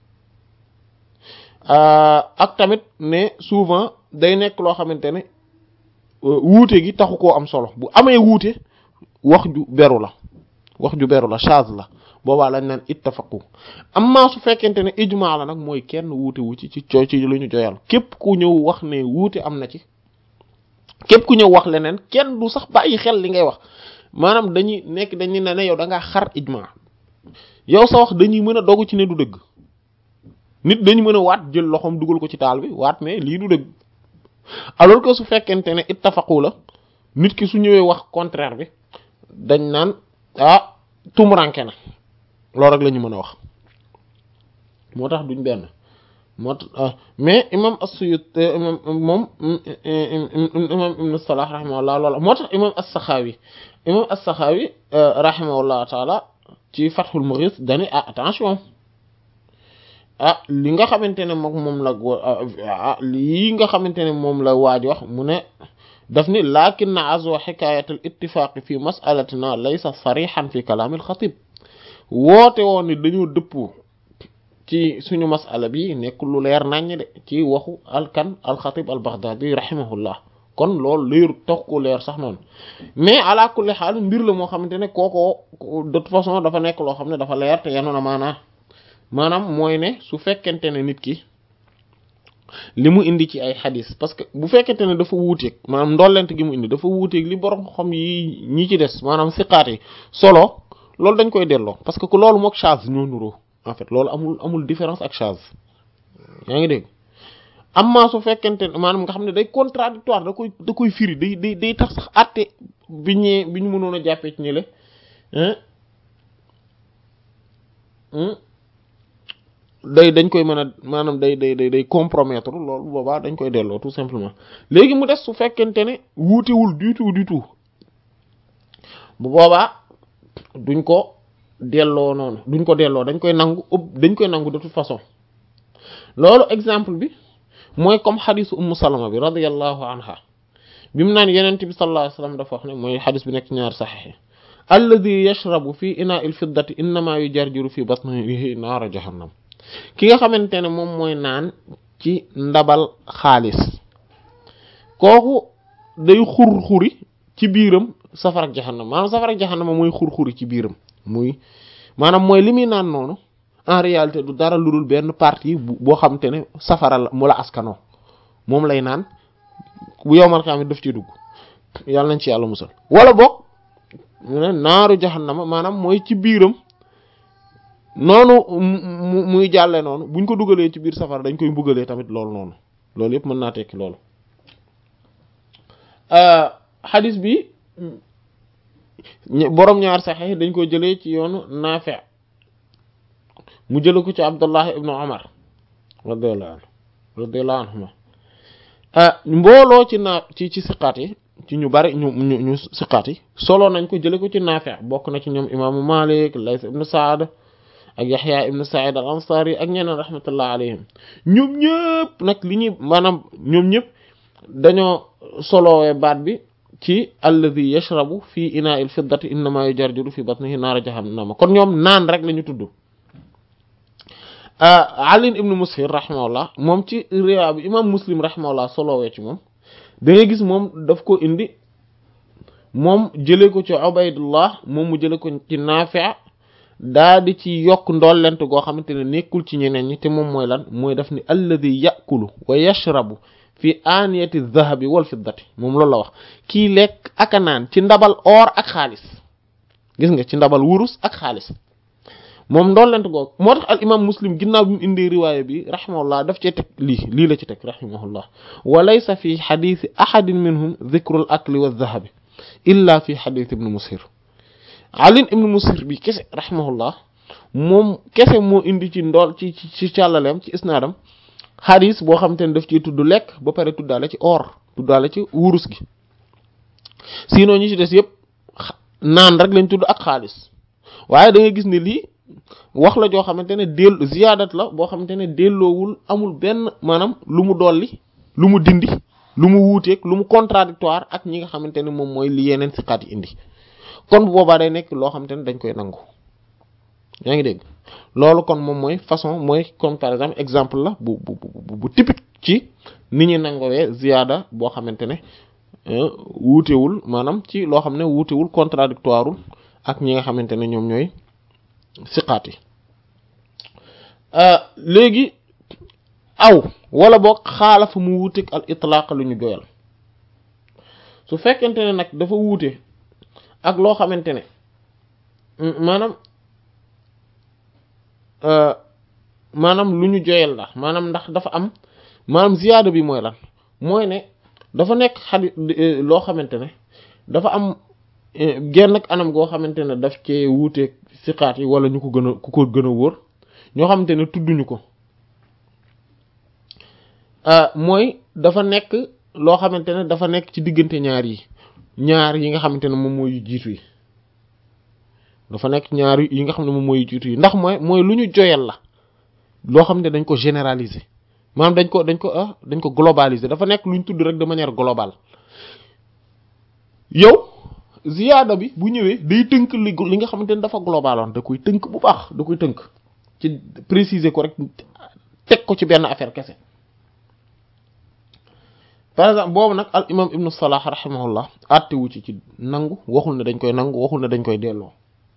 ak tamit ne souvent day nekk loo xamante ne wuute gi taxu koo am solo bu amee wuute wax ju beru la wax ju beru la chaz la boobaa lañ naan ittafaqu amma su fekkente ne ijma la nag mooy kenn wuute wu ci ci coo ci lu ñu joyal képp ku ñëw wax ne wuute am na ci képp ku ñëw wax leneen kenn du sax bàyyi xel li ngay wax maanaam dañuy nekk dañuy ne ne yow da ngaa xar ijma yow sa wax dañuy mën a dogu ci ne du dëgg nit dañu mën a waat jël loxoom dugal ko ci taal bi waat ne lii du dëgg alors que su fekkente ne ittafaqu la nit ki su ñëwee wax contraire bi dañ naan ah tumuranke na loolu rek la ñu mën a wax moo tax duñ benn moo tax mais imam as-Suyuti imam moom imam ibn Salah rahimahullah loola moo tax imam as-Sakhawi imam as-Sakhawi rahimahullah taala ci Fathul Mughith dani ah attention ah li nga xamante ne moom moom la ah lii nga xamante ne moom la waaj wax mu ne daf ni lakin azwa hikayat al ittifaq fi mas'alatina laysa sarihan fi kalam al khatib woote woon ni dañoo dëppoo ci suñu mas'ala bi nekk lu leer naññ de ci waxu alkan al khatib al baghdadi rahimahullah kon loolu leer tax ko leer sax noonu mais ala kulli xaal mbir la moo xamante ne kooko de toute façon dafa nekk loo xam ne dafa leer te yanu na maanaa maanaam mooy ne su fekkente ne nit ki li mu indi ci ay xadis parce que bu fekkente ne dafa wuuteeg maanaam ndollent gi mu indi dafa wuuteeg li borom xam yi ñi ci des maanaam siqaat yi solo loolu dañ koy delloo parce que loolu mook chaz ñoo nuroo en fait loolu amul amul différence ak chaz yaa ngi dégg amma su fekkente ne maanaam nga xam ne day contradictoire da koy da koy firi day day day tax sax àtte bi ñee bi ñu mënoon a jàppee ci ñële day dañ koy mën a maanaam day day day day compromettre loolu boobaa dañ koy delloo tout simplement léegi mu des su fekkente ne wuutewul du tout du tout bu boobaa duñ ko delloo noonu duñ ko delloo dañ koy nangu dañ koy nangu de toute façon loolu exemple bi mooy comme xadisu ummu salama bi radiyallahu anha bi mu naan yenent bi sallallahu alayhi wasallam dafa wax ne mooy xadis bi nekk ñaar saxiix alladhi yashrabu fi inaa'il fiddati innama yujarjiru fi batnihi naara jahannam ki nga xamante ne moom mooy naan ci ndabal xaalis kooku day xur-xuri ci biiram safara jahannam maanaam safara jahannam mooy xur-xuri ci biiram muy maanaam mooy li muy naan noonu en réalité du dara lu dul benn partie boo xamante ne safara la mu la askanoo moom lay naan bu yowmal xiyaama daf ci dugg yàlla nañ ci yàlla musal wala boog mu ne naaru jahannama maanaam mooy ci biiram noonu muy jàlle noonu buñ ko dugalee ci biir safara dañ koy mbugalee tamit loolu noonu loolu yëpp mën naa tekki loolu xadis bi boroom ñaar saxex dañ ko jëlee ci yoonu Naafi' mu jële ko ci Abdullah ibnu Umar radiyallahu anhu radiyallahu anhuma mbooloo ci naa ci ci siqaat yi ci ñu bari ñu ñu ñu siqaat yi solo nañ ko jële ko ci Naafi' bokk na ci ñoom imaamu Malik Layth ibnu Sa'd ak Yahya ibn Sa'id al-Ansari ak ñeneen rahmatullah alayhim ñoom ñëpp nag li ñuy maanaam ñoom ñëpp dañoo solowee baat bi ci alladhi yashrabu fi ina'il fiddati innama yujarjiru fi batnihi naara jahannama kon ñoom naan rek la ñu tudd Ali ibn Mushir rahimahullah moom ci riwaa bi imam Muslim rahimahullah solowee ci moom da ngay gis moom daf ko indi moom jëlee ko ci Ubaydullah moom mu jëlee ko ci Nafi' daa di ci yokk ndollent goo xamante ne nekkul ci ñeneen ñi te moom mooy lan mooy daf ni alladhi ya'kulu wa yashrabu fi aniyati dhahabi wal fiddati moom loolu la wax kii lekk ak a naan ci ndabal or ak xaalis gis nga ci ndabal wurus ak xaalis moom ndollent goo moo tax al imam Muslim ginnaaw bi mu indee riwaaya bi rahimahullah daf cee teg lii lii la ci teg rahimahullah wa laysa fi hadithi ahadin minhum dhikru al akli wa dhahabi illa fi hadith ibn Mushir Ali ibn Mushir bi kese rahimahullah moom kese moo indi ci ndool ci ci càllaleem ci isnaadam xadis boo xam te ne daf ci tudd lekk ba pare tuddaale ci or tuddaale ci wurus gi sinon ñi ci des yëpp naan rek lañ tudd ak xaalis waaye da nga gis ne lii wax la joo xamante ne del ziyaadat la boo xamante ne delloowul amul benn maanaam lu mu dolli lu mu dindi lu mu wuuteeg lu mu contradictoire ak ñi nga xamante ne moom mooy li yeneen siqaat yi indi kon bu boobaa day nekk loo xamante ne dañ koy nangu yaa ngi dégg loolu kon moom mooy façon mooy comme par exemple exemple la bu bu bu bu typique ci ni ñuy nangowee ziyaada boo xamante ne wuutewul maanaam ci loo xam ne wuutewul contradictoire ak ñi nga xamante ne ñoom ñooy siqaat yi léegi aw wala boog xaalafa mu wuuteeg al itlaq lu ñu doyal su fekkente ne nag dafa wuute ak loo xamante ne maanaam maanaam lu ñu joyal la maanaam ndax dafa am maanaam ziyaada bi mooy lan mooy ne dafa nekk xadi loo xamante ne dafa am genn ak anam goo xamante ne daf cee wuuteeg siqaat yi wala ñu ko gën a ku ko gën a wóor ñoo xamante ne tudduñu ko mooy dafa nekk loo xamante ne dafa nekk ci diggante ñaar yi ñaar yi nga xamante ne moom mooy yu jiitu yi dafa nekk ñaar yi nga xam ne moom mooy yu jiitu yi ndax mooy mooy lu ñu joyal la loo xam ne dañ ko généraliser maanaam dañ ko dañ ko ah dañ ko globaliser dafa nekk luñ tudd rek de manière globale yow ziyaada bi bu ñëwee day tënk li li nga xamante ne dafa globaloon da koy tënk bu baax da koy tënk ci préciser ko rek teg ko ci benn affaire kese par exemple boobu nag al imam ibnu Salah rahimahullah àttewu ci ci nangu waxul ne dañ koy nangu waxul ne dañ koy delloo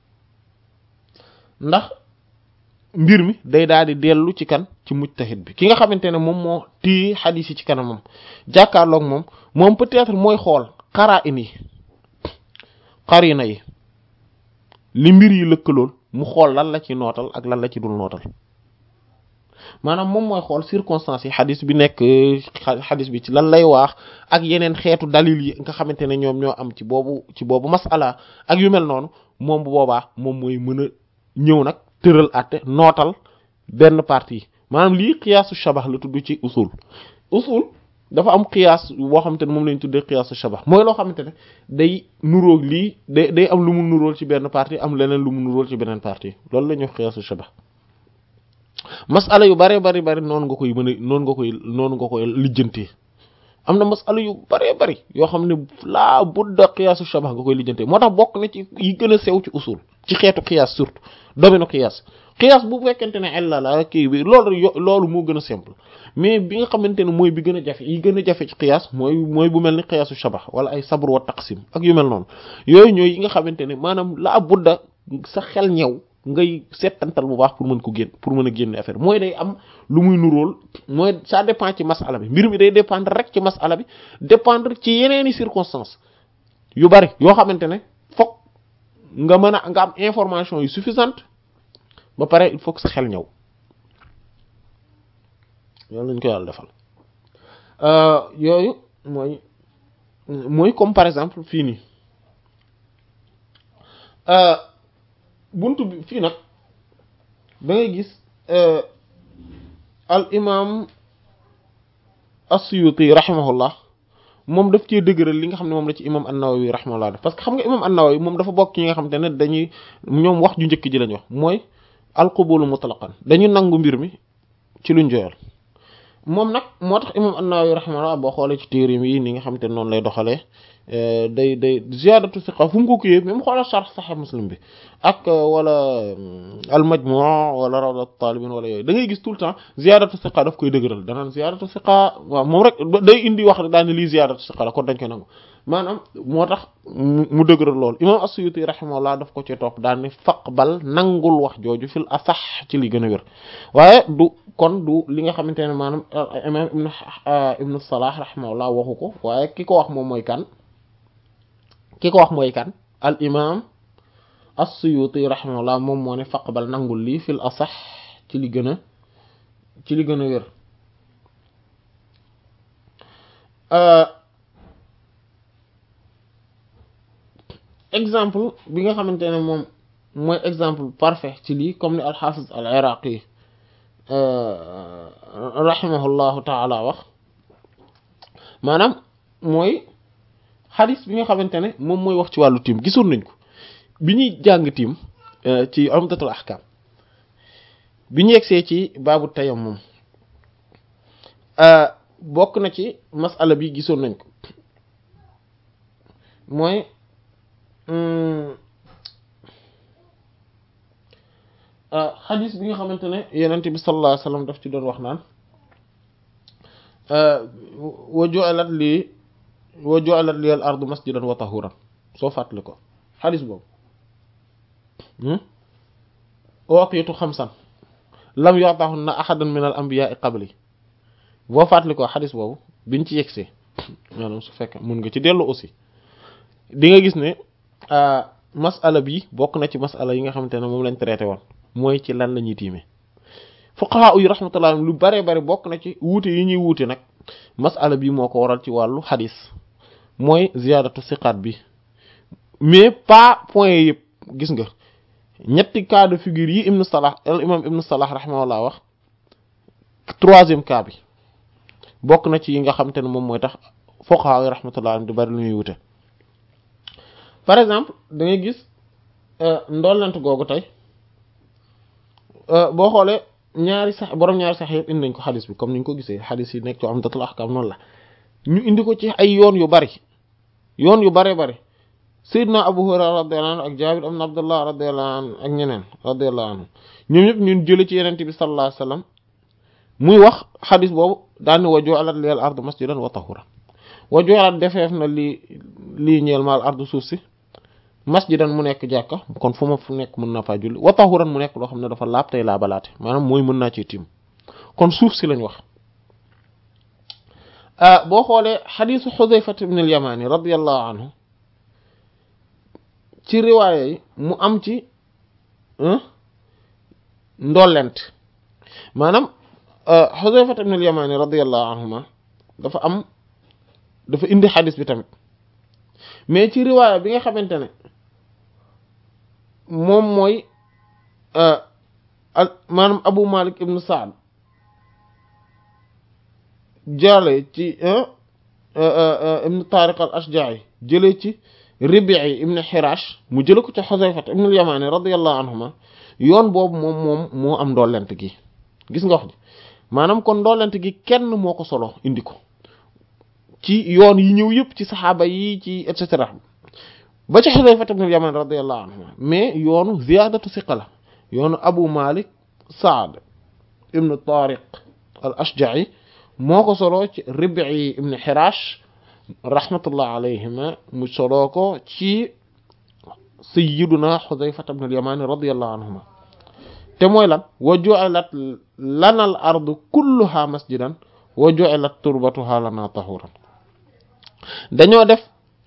ndax mbir mi day daal di dellu ci kan ci mujtahid bi ki nga xamante ne moom moo téye xadiis yi ci kanamam jàkkaarloog moom moom peut-être mooy xool xaraa'in yi xarina yi li mbir yi lëkkalool mu xool lan la ci nootal ak lan la ci dul nootal maanaam moom mooy xool circonstances yi xadis bi nekk xadis bi ci lan lay wax ak yeneen xeetu dalil yi nga xamante ne ñoom ñoo am ci boobu ci boobu masala ak yu mel noonu moom bu boobaa moom mooy mën a ñëw nag tëral àtte nootal benn partie maanaam lii qiyaasu shabax la tudd ci usul usul dafa am qiyaas boo xamante ne moom lañ tuddee qiyaasu shabax mooy loo xamante ne day nuróog lii day day am lu mu nuróol ci benn partie am leneen lu mu nuróol ci beneen partie loolu la ñuy wax qiyaasu shabax masala yu bare bari bari noonu nga koy mën a noonu nga koy noonu nga koy lijjantee am na masala yu bare bari yoo xam ne laa budda qiyaasu shabax nga koy lijjantee moo tax bokk na ci yi gën a sew ci usul ci xeetu qiyaas surtout domaine qiyaas qiyaas bu fekkente ne illa la kii bi loolu loolu moo gën a simple mais bi nga xamante ne mooy bi gën a jafe yi gën a jafe ci qiyaas mooy mooy bu mel ni qiyaasu shabax wala ay sabr wa taqsim ak yu mel noonu yooyu ñooy yi nga xamante ne maanaam laa budda sa xel ñëw ngay settantal bu baax pour mën ko génn pour mën a génne affaire mooy day am lu muy nuróol mooy ça dépend ci masala bi mbir mi day dépendre rek ci masala bi dépendre ci yeneeni circonstances yu bari yoo xamante ne fokk nga mën a nga am information yu suffisante ba pare il faut que sa xel ñëw yoolu lañ ko yàlla defal yooyu mooy mooy comme par exemple fii nii buntu bi fii nag da ngay gis al imam as-Suyuti rahimahullah moom daf cee dëgëral li nga xam ne moom la ci imam an-Nawawi rahimahullah def parce que xam nga imam an-Nawawi moom dafa bokk ci ñi nga xamante ne dañuy ñoom wax ju njëkk ji lañ wax mooy al-qubulu mutlaqan dañu nangu mbir mi ci luñ joyal moom nag moo tax imam an-Nawawi rahimahullah boo xoolee ci téerim yi ni nga xamante ne noonu lay doxalee day day ziyadatu thiqa fu mu ko kiyee même xoolal sharh Sahih Muslim bi ak wala al majmu' wala rawdat talibin wala yooyu da ngay gis tout le temps ziyadatu thiqa daf koy dëgëral danaan ziyadatu thiqa waaw moom rek day indi wax rek daal ne lii ziyadatu thiqa la kon dañ koy nangu maanaam moo tax mu dëgëral lool imam as-Suyuti rahimahullah daf ko ci topp daal ne faqbal nangul wax jooju fil asah ci li gën a wér waaye du kon du li nga xamante ne maanaam imam ibn ibn Salah rahimahullah waxu ko waaye ki ko wax moom mooy kan ki ko wax mooy kan al imam as-Suyuti rahimahullah moom moo ne faqbal nangul lii fil asax ci li gën a ci li gën a wér exemple bi nga xamante ne moom mooy exemple parfait ci lii comme ni al-Hafiz al-Iraqi rahimahullahu taala wax maanaam mooy xadis bi nga xamante ne moom mooy wax ci wàllu tiim gisoon nañ ko bi ñuy jàng tiim ci Umdatul Ahkam bi ñu yegsee ci baabu tayammum bokk na ci masala bi gisoon nañ ko mooy xadis bi nga xamante ne Yonent bi sallallahu alayhi wasallam daf ci doon wax naan wa ju'alat lii wa ju'alat liya al-ardu masjidan wa tahuran soo fàttali ko xadis boobu u'tiitu xamsan lam yu'tahunna ahadun min al-anbiya'i qabli boo fàttali ko xadis boobu biñ ci yegsee maanaam su fekkee mën nga ci dellu aussi di nga gis ne masala bi bokk na ci masala yi nga xamante ne moom lañ traité woon mooy ci lan la ñuy tiimee fuqaha yi rahmatullah lu bare bare bokk na ci wuute yi ñuy wuute nag masala bi moo ko waral ci wàllu xadis mooy ziyadatu siqaat bi mais pas point yëpp gis nga ñetti cas de figure yi ibnu Salah al imam ibnu Salah rahimahullah wax troisième cas bi bokk na ci yi nga xamante ne moom mooy tax fuqaha yi rahmatullah di bari lu ñuy wute par exemple da ngay gis ndollent googu tey boo xoolee ñaari sax borom ñaari sax yëpp indi nañ ko xadis bi comme niñ ko gisee xadis yi nekk ci Umdatul Ahkam noonu la ñu indi ko ci ay yoon yu bari yoon yu bare bari Seydina Abu Hurayra radiyallahu anhu ak Jaabir ibn Abdullah radiyallahu anhu ak ñeneen radiyallahu anhu ñoom ñëpp ñun jële ci Yonent bi sallallahu alayhi wasallam muy wax xadis boobu daal ni wa ju'ilat liyal ardu masjidan wa tahuran wa ju'ilat defeef na lii lii ñeel maal ardu suuf si masjidan mu nekk jàkka kon fu ma fu nekk mën naa faa julli wa tahuran mu nekk loo xam ne dafa laab tey laabalaate maanaam mooy mën naa ci tiim kon suuf si lañ wax boo xoolee xadisu Xudayfa ibn al-Yamani radiyallahu anhu ci riwaaya yi mu am ci ndollent maanaam Xudayfa ibn al-Yamani radiyallahu anhuma dafa am dafa indi xadis bi tamit mais ci riwaaya bi nga xamante ne moom mooy maanaam Abu Malik ibn Saad jële ci ibn Tariq al-Ashja'i jëlee ci Rib'i ibn Hirash mu jële ko ci Xudayfa ibn al-Yamani radiyallahu anhuma yoon boobu moom moom moo am ndollent gi gis nga wax ji maanaam kon ndollent gi kenn moo ko solo indi ko ci yoon yi ñëw yëpp ci saxaaba yi ci et cetera ba ci Xudayfa ibn al-Yaman radiyallahu anhu mais yoonu ziyaadatu siqa la yoonu Abu Malik Saad ibn Tariq al-Ashja'i moo ko solo ci Rib'i ibn Hirash rahmatullah alayhima mu solo ko ci sayyiduna Xudayfa ibn al-Yaman radiyallahu anhuma te mooy lan wa ju'ilat lana al-ardu kulluha masjidan wa ju'ilat turbatuha lana tahuran dañoo def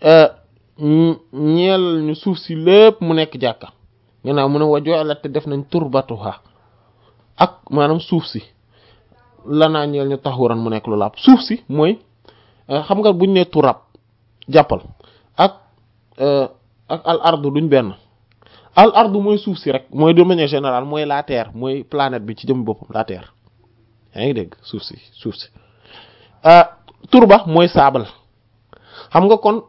ñeel ñu suuf si lépp mu nekk jàkka gannaaw mu ne wa ju'ilat te def nañ turbatuha ak maanaam suuf si lanaa ñeel ñu tahuran mu nekk lu laab suuf si mooy xam nga buñ ne turab jàppal ak ak al ardu duñ benn al ardu mooy suuf si rek mooy de manière générale mooy la terre mooy planète bi ci jëm boppam la terre yaa ngi dégg suuf si suuf si turba mooy saabal xam nga kon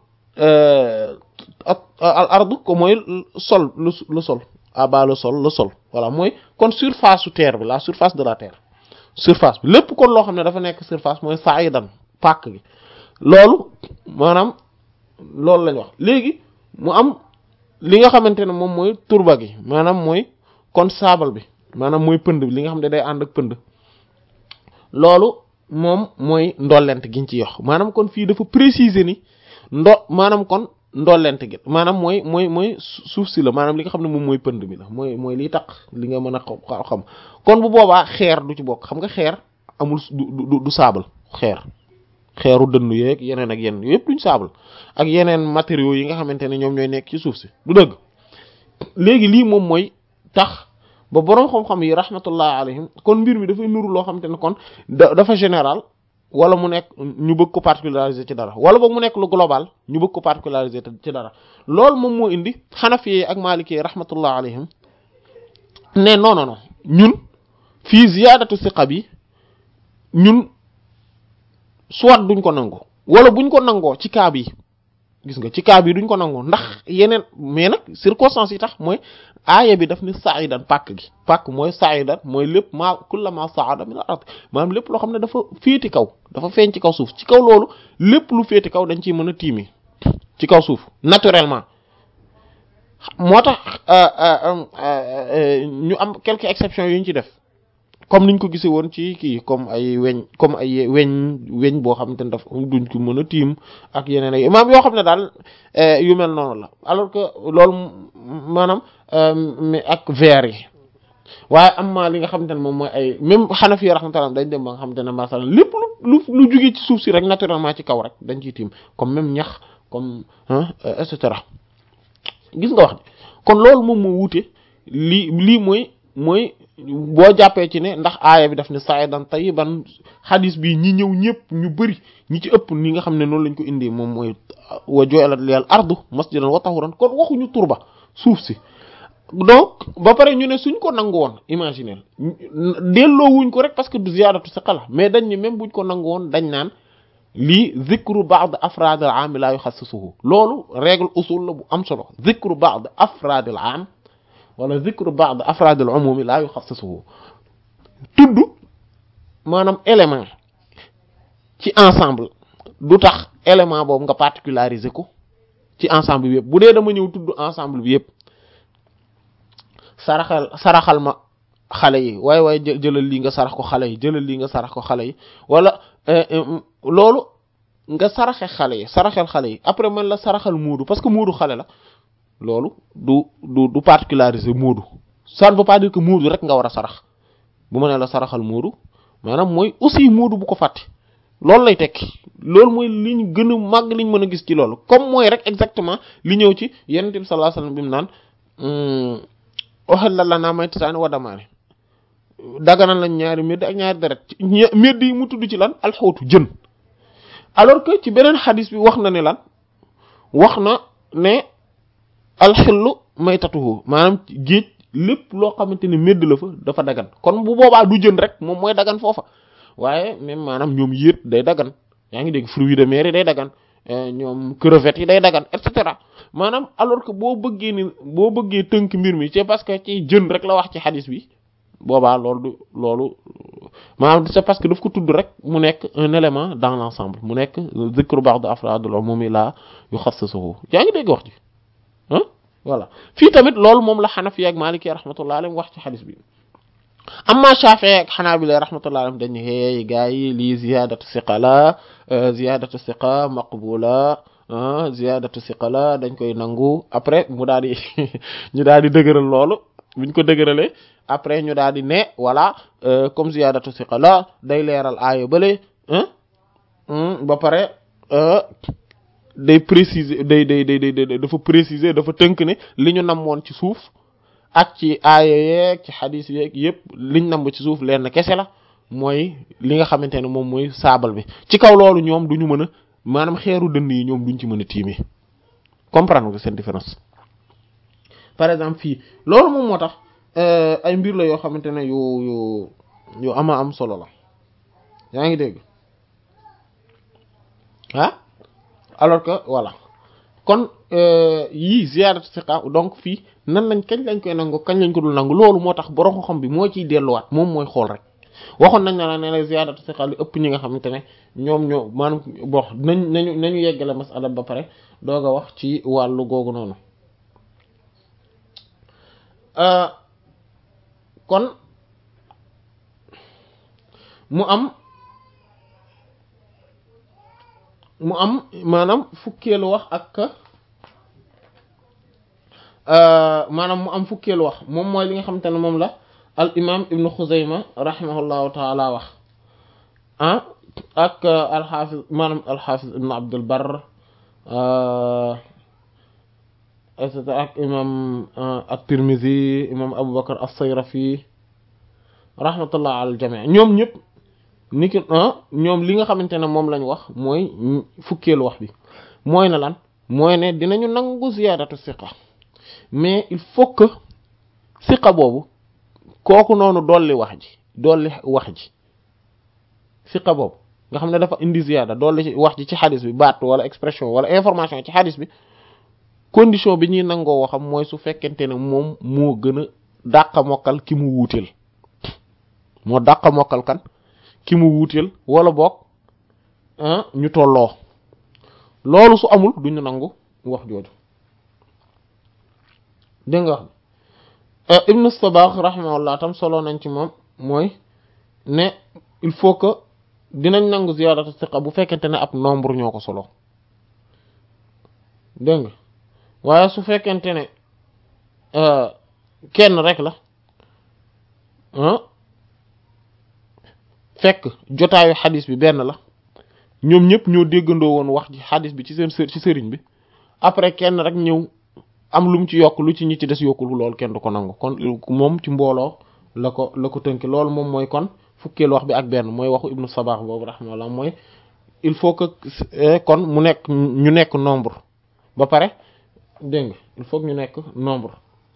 al ardu ko mooy sol le sol à bas le sol le sol voilà mooy kon surface su terre bi la surface de la terre surface bi lépp kon loo xam ne dafa nekk surface mooy sa'idan pàkk gi loolu maanaam loolu lañ wax léegi mu am li nga xamante ne moom mooy turba gi maanaam mooy kon saabal bi maanaam mooy pënd bi li nga xam ne day ànd ak pënd loolu moom mooy ndollent giñ ci yox maanaam kon fii dafa préciser ni ndo maanaam kon ndollent gi maanaam mooy mooy mooy suuf si la maanaam li nga xam ne moom mooy pënd bi la mooy mooy liy taq li nga mën a xam kon bu boobaa xeer du ci bokk xam nga xeer amul du du saabal xeer xeeru dënnu yeeg yeneen ak yeneen yëpp duñ saabal ak yeneen matériaux yi nga xamante ne ñoom ñooy nekk ci suuf si du dëgg léegi lii moom mooy tax ba boroom xam-xam yi rahmatullah alayhim kon mbir mi dafay nuru loo xamante ne kon dafa général wala mu nekk ñu bëgg ko particulariser ci dara wala boog mu nekk lu global ñu bëgg ko particulariser ci dara loolu moom moo indi xanafi yi ak maliki yi rahmatullah alayhim ne non non non ñun fii ziyaadatu siqa bi ñun soit duñ ko nangu wala buñ ko nangoo ci cas bi gis nga ci cas bi duñ ko nangoo ndax yeneen mais nag circonstances yi tax mooy aaya bi daf ni sa'idan pàkk gi pàkk mooy sa'idan mooy lépp maa kullama sa'ada min al-ard maanaam lépp loo xam ne dafa féeti kaw dafa feeñ ci kaw suuf ci kaw loolu lépp lu féeti kaw dañ ciy mën a tiimi ci kaw suuf naturellement moo tax ñu am quelques exceptions yu ñu ci def comme niñ ko gisee woon ci kii comme ay weñ comme ay weñ weñ boo xamante ne daf duñ ko mën a tiim ak yeneen ay maanaam yoo xam ne daal yu mel noonu la alors que loolu maanaam mais ak verre yi waaye am ma li nga xamante ne moom mooy ay même Hanafi rahmatullah dañ dem ba nga xamante ne masalan lépp lu lu jugee ci suuf si rek naturellement ci kaw rek dañ ciy tiim comme même ñax comme et cetera gis nga wax kon loolu moom moo wuute lii lii mooy mooy boo jàppee ci ne ndax aaya bi daf ne sa'idan tayyiban xadis bi ñi ñëw ñëpp ñu bëri ñi ci ëpp ni nga xam ne noonu lañ ko indi moom mooy wa ju'ilat liyal ardu masjidan wa tahuran kon waxuñu turba suuf si donc ba pare ñu ne suñ ko nangu woon imaginer delloo wuñ ko rek parce que du ziyadatu siqa la mais dañ ne même buñ ko nangu woon dañ naan lii zikru ba'd afraad al-'am la yuxassisuhu loolu règle usul la bu am solo zikru ba'd afraad al-'am wala zikru ba'd afraad al-'umum la yuxassisuhu tudd maanaam élément ci ensemble du tax élément boobu nga particulariser ko ci ensemble bi yëpp bu dee dama ñëw tudd ensemble bi yëpp saraxal saraxal ma xale yi waaye waaye jëlal lii nga sarax ko xale yi jëlal lii nga sarax ko xale yi wala loolu nga saraxe xale yi saraxel xale yi après man la saraxal muudu parce que muudu xale la loolu du du du particulariser muudu ça ne veut pas dire que muudu rek nga war a sarax bu ma ne la saraxal muudu maanaam mooy aussi muudu bu ko fàtte loolu lay tekki loolu mooy li ñu gën a màgg li ñu mën a gis ci loolu comme mooy rek exactement li ñëw ci Yonent bi sallallahu alayhi wasallam bi mu naan uhilla lanaa maytataani wa damaani daganal lañ ñaari médd ak ñaari deret médd yi mu tudd ci lan alxootu jën alors que ci beneen xadis bi wax na ne lan wax na ne alxillu maytatuhu maanaam géej lépp loo xamante ne médd la fa dafa dagan kon bu boobaa du jën rek moom mooy dagan foofa waaye même maanaam ñoom yéet day dagan yaa ngi dégg fruits de mer yi day dagan ñoom crevettes yi day dagan et cetera maanaam alors que boo bëggee ni boo bëggee tënk mbir mi c'est parce que ci jën rek la wax ci xadis bi boobaa loolu du loolu maanaam c'est parce que daf ko tudd rek mu nekk un élément dans l'ensemble mu nekk zikru ba'd afradul umumi la yuxassisuhu yaa ngi dégg wax ji ah voilà fii tamit loolu moom la Hanafi ak Maliki rahmatullahi alayhim wax ci xadis bi amma Shafi'i ak Hanabila rahmatullahi alayhim dañu hey gaa yi lii ziyadatu siqa la ziyadatu siqa maqbula ziyadatu siqa la dañ koy nangu après mu daal di ñu daal di dëgëral loolu buñ ko dëgëralee après ñu daal di ne voilà comme ziyadatu siqa la day leeral aaya bële ba pare day préciser day day day day dafa préciser dafa tënk ne li ñu namoon ci suuf ak ci aaya yeeg ci xadis yeeg yëpp liñ namb ci suuf leen kese la mooy li nga xamante ne moom mooy saabal bi ci kaw loolu ñoom duñu mën a maanaam xeeru dënd yi ñoom duñ ci mën a tiimee comprendre nga seen différence par exemple fii loolu moom moo tax ay mbir la yoo xamante ne yu yu yu ama am solo la yaa ngi dégg ah alors que voilà kon yii ziyaadatu siqa donc fii nan lañ kañ lañ koy nangu kañ lañ ko dul nangu loolu moo tax borom xam bi moo ciy delluwaat moom mooy xool rek waxoon nañ la ne la ziyaadatu siqa li ëpp ñi nga xamante ne ñoom ñoo maanaam bon nañ nañu nañu yeggale masala ba pare doog a wax ci wàllu googu noonu kon mu am mu am maanaam fukkeelu wax ak maanaam mu am fukkeelu wax moom mooy li nga xamante ne moom la al imam ibnu Xuzayma rahimahullahu taala wax ah ak al xaafiz maanaam al xaafiz ibnu Abdul Barr et cetera ak imam at-Tirmidhi imam Abu Bakr as-Sayrafi rahmatullah al jami' ñoom ñëpp ni ki ñoom li nga xamante ne moom lañ wax mooy fukkeelu wax bi mooy na lan mooy ne dinañu nangu ziyaadatu siqa mais il faut que siqa boobu kooku noonu dolli wax ji dolli wax ji siqa boobu nga xam ne dafa indi ziyaada dolli wax ji ci xadis bi baat wala expression wala information ci xadis bi condition bi ñuy nangoo waxam mooy su fekkente ne moom moo gën a dàqa mokkal ki mu wuuteel moo dàqa mokkal kan ki mu wuuteel wala boog ñu tolloo loolu su amul duñu nangu wax jooju dégg nga wax Ibn Sabagh rahimahullah tam solo nañ ci moom mooy ne il faut que dinañ nangu ziyaadatu siqa bu fekkente ne ab nombre ñoo ko solo dégg nga waaye su fekkente ne kenn rek la fekk jotaayu xadis bi benn la ñoom ñëpp ñoo déggandoo woon wax ji xadis bi ci seen ci sëriñ bi après kenn rek ñëw am lu mu ci yokk lu ci ñi ci des yokkul loolu kenn du ko nangu kon moom ci mbooloo la ko la ko tënk loolu moom mooy kon fukkeel wax bi ak benn mooy waxu Ibnu Sabah boobu rahimahullah mooy il faut que kon mu nekk ñu nekk nombre ba pare dégg nga il faut que ñu nekk nombre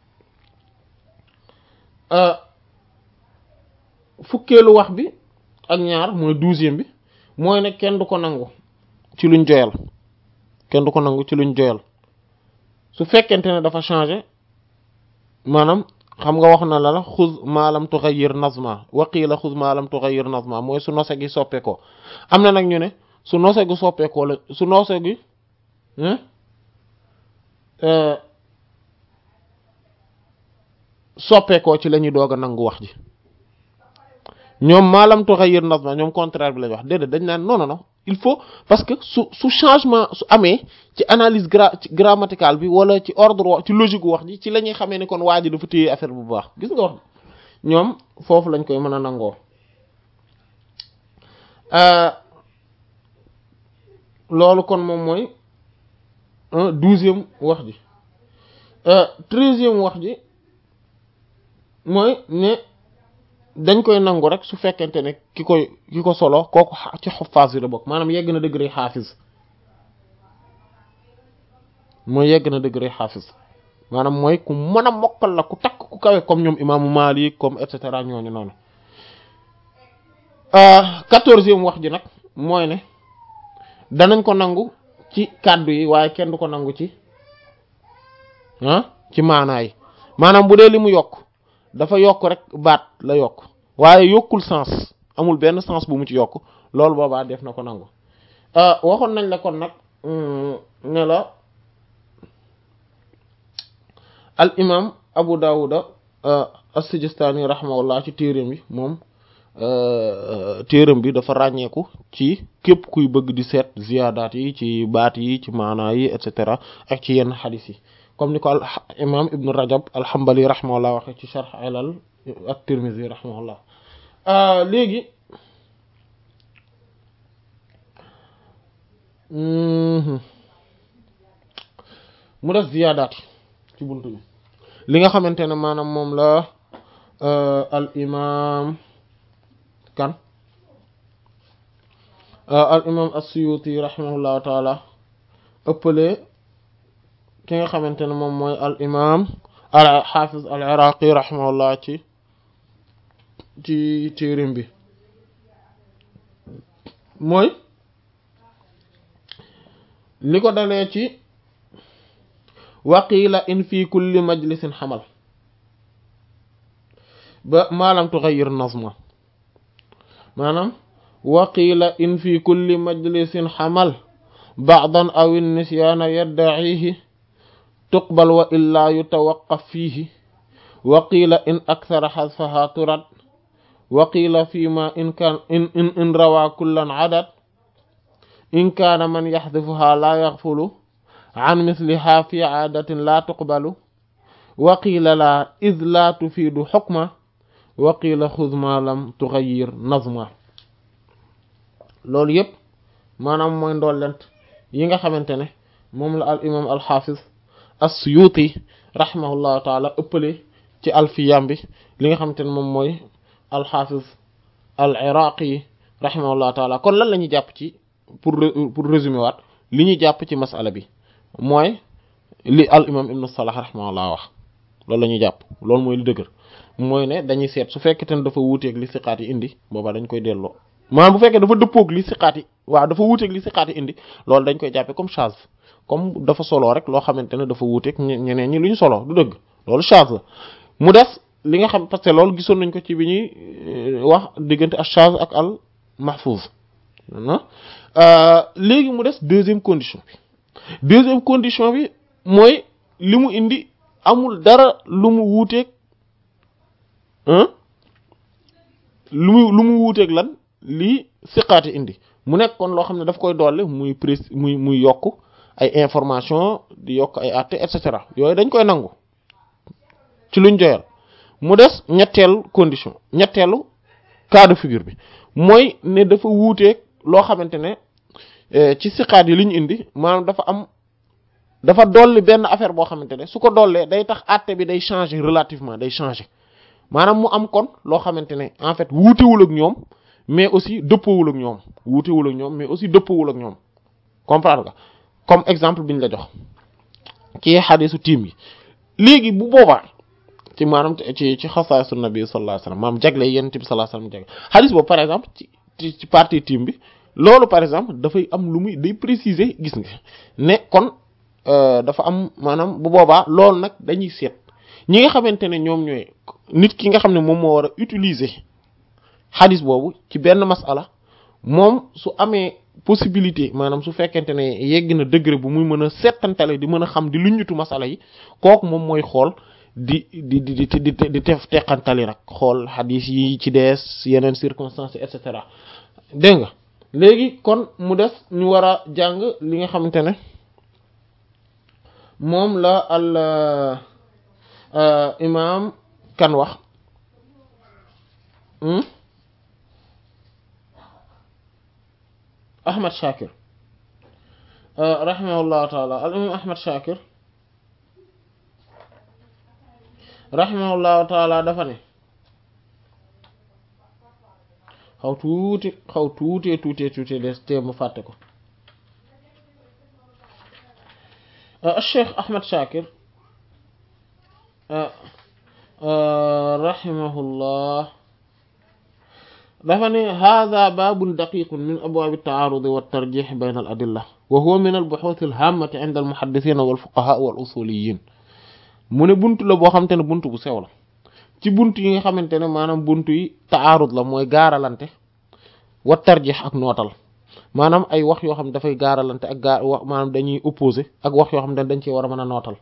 fukkeelu wax bi ak ñaar mooy douzième bi mooy ne kenn du ko nangu ci luñ joyal kenn du ko nangu ci luñ joyal su fekkente ne dafa changer maanaam xam nga wax na la la xuz ma lam tughayyir nazma wa qila xuz ma lam tughayyir nazma mooy su nose gi soppeekoo am na nag ñu ne su nose gi soppeekoo la su nose gi soppeekoo ci la ñuy doog a nangu wax ji ñoom ma lam tughayyir nazma ñoom contraire bi lañ wax déedéet dañ naan non non non il faut parce que su su changement su amee ci analyse gra grammaticale bi wala ci ordre ci logique wax ji ci la ñuy xamee ni kon waa ji dafa téye affaire bu baax gis nga wax ñoom foofu lañ koy mën a nangoo loolu kon moom mooy douzième wax ji treizième wax ji mooy ne dañ koy nangu rek su fekkente ne ki koy ki ko solo kooku ci xuffaas yi la bokk maanaam yegg na degré xaafis mooy yegg na degré xaafis maanaam mooy ku mën a mokkal la ku takk ku kawe comme ñoom imaamu Maalik comme et cetera ñooñu noonu quatorzième wax ji nag mooy ne danañ ko nangu ci kàddu yi waaye kenn du ko nangu ci ah ci maanaa yi maanaam bu dee li mu yokk dafa yokk rek baat la yokk waaye yokkul sens amul benn sens bu mu ci yokk loolu boobaa def na ko nangu waxoon nañ la kon nag ne la al imam Abu Dawuda as-Sijistani rahimahullah ci téereem bi moom téereem bi dafa ràññeeku ci képp kuy bëgg di seet ziyaadaat yi ci baat yi ci maanaa yi et cetera ak ci yenn xadis yi comme ni ko al imam Ibn Rajab al-Hanbali rahimahullah waxe ci sharh ilal at-Tirmidhi rahimahullah léegi mu def ziyaadaat ci buntu bi li nga xamante ne maanaam moom la al imam kan al imam as-Suyuti rahimahullahu taala ëppale ki nga xamante ne moom mooy al imam al hafiz al iraqi rahimahullah ci ci téerim bi mooy li ko dalee ci waqila in fi kulli majlisin xamal ba maalam tughayyir nazma maanaam waqila in fi kulli majlisin xamal ba'dan aw an-nisyaana yadda'ihi tuqbal wa illaa yutawaqqaf fiihi waqila in akthara hadfaha turad waqila fima in kan in in in rawaa kullan adad in kaana man yaxdifuha laa yaxfulu an misliha fi aadatin laa tuqbalu waqila laa id laa tufiidu xukma waqila xuz ma lam tughayyir nazma loolu yëpp maanaam mooy ndollent yi nga xamante ne moom la al imam al xaafiz as-Suyuti rahimahullahu taala ëppale ci alfiyam bi li nga xamante ne moom mooy al xaafiz al iraqi rahimahullahu taala kon lan la ñuy jàpp ci pour pour résumer waat li ñuy jàpp ci masala bi mooy li al imam ibnu Salah rahimahullah wax loolu la ñuy jàpp loolu mooy li dëgër mooy ne dañuy seet su fekkee ne dafa wuuteeg li siqaat yi indi boobaa dañ koy delloo maanaam bu fekkee dafa dëppoog li siqaat yi waaw dafa wuuteeg li siqaat yi indi loolu dañ koy jàppee comme chaz comme dafa solo rek loo xamante ne dafa wuuteeg ñeneen ñi lu ñu solo du dëgg loolu chaz la mu des li nga xam parce que loolu gisoon nañ ko ci bi ñuy wax diggante al chaz ak al mahfuz léegi mu des deuxième condition bi deuxième condition bi mooy li mu indi amul dara lu mu wuuteeg lu mu lu mu wuuteeg lan lii siqaati indi mu nekk kon loo xam ne daf koy doole muy pré muy muy yokk ay information di yokk ay àtte et cetera yooyu dañ koy nangu ci luñ joyal mu des ñetteelu condition ñetteelu cas de figure bi mooy ne dafa wuuteeg loo xamante ne ci siqaat yi li ñu indi maanaam dafa am dafa dolli benn affaire boo xamante ne su ko dollee day tax àtte bi day changer relativement day changer maanaam mu am kon loo xamante ne en fait wuutewul ak ñoom mais aussi dëppawul ak ñoom wuutewul ak ñoom mais aussi dëppawul ak ñoom comprendre nga comme exemple bi ñu la jox ci xadisu tiim yi léegi bu boobaa ci maanaam ci ci xasaasu nabi sallallahu alayhi wasallam maanaam jagle yonent bi sallallahu alayhi wasallam jagle xadis boobu par exemple ci ci partie tiim bi loolu par exemple dafay am lu muy day préciser gis nga ne kon dafa am maanaam bu boobaa loolu nag dañuy seet ñi nga xamante ne ñoom ñooy nit ki nga xam ne moom moo war a utiliser xadis boobu ci benn masala moom su amee possibilité maanaam su fekkente ne yegg na degré bu muy mën a settantale di mën a xam di luññutu masala yi kooku moom mooy xool di di di di di di tef teqantali nag xool xadis yi ci dees yeneen circonstances et cetera dégg nga léegi kon mu des ñu war a jàng li nga xamante ne moom la al imam kan wax Ahmad Shakir rahimahullahu taala al imam Ahmad Shakir rahimahullahu taala dafa ne xaw tuuti xaw tuutee tuutee tuutee des te mu fàtte ko Cheikh Ahmad Shakir rahimahullah dafa ne hada baabun daqiqun min abwaab at-ta'aarud wa at-tarjiih bayna al-adilla wa huwa min al-buhuuth al-haammati 'inda al-muhaddithiin wal-fuqahaa wal-usuuliyyiin mu ne buntu la boo xamante ne buntu bu sew la ci buntu yi nga xamante ne maanaam buntu yi ta'aarud la mooy gaaralante wa tarjiih ak nootal maanaam ay wax yoo xam ne dafay gaaralante ak gaar wax maanaam dañuy opposé ak wax yoo xam ne dañ ci war a mën a nootal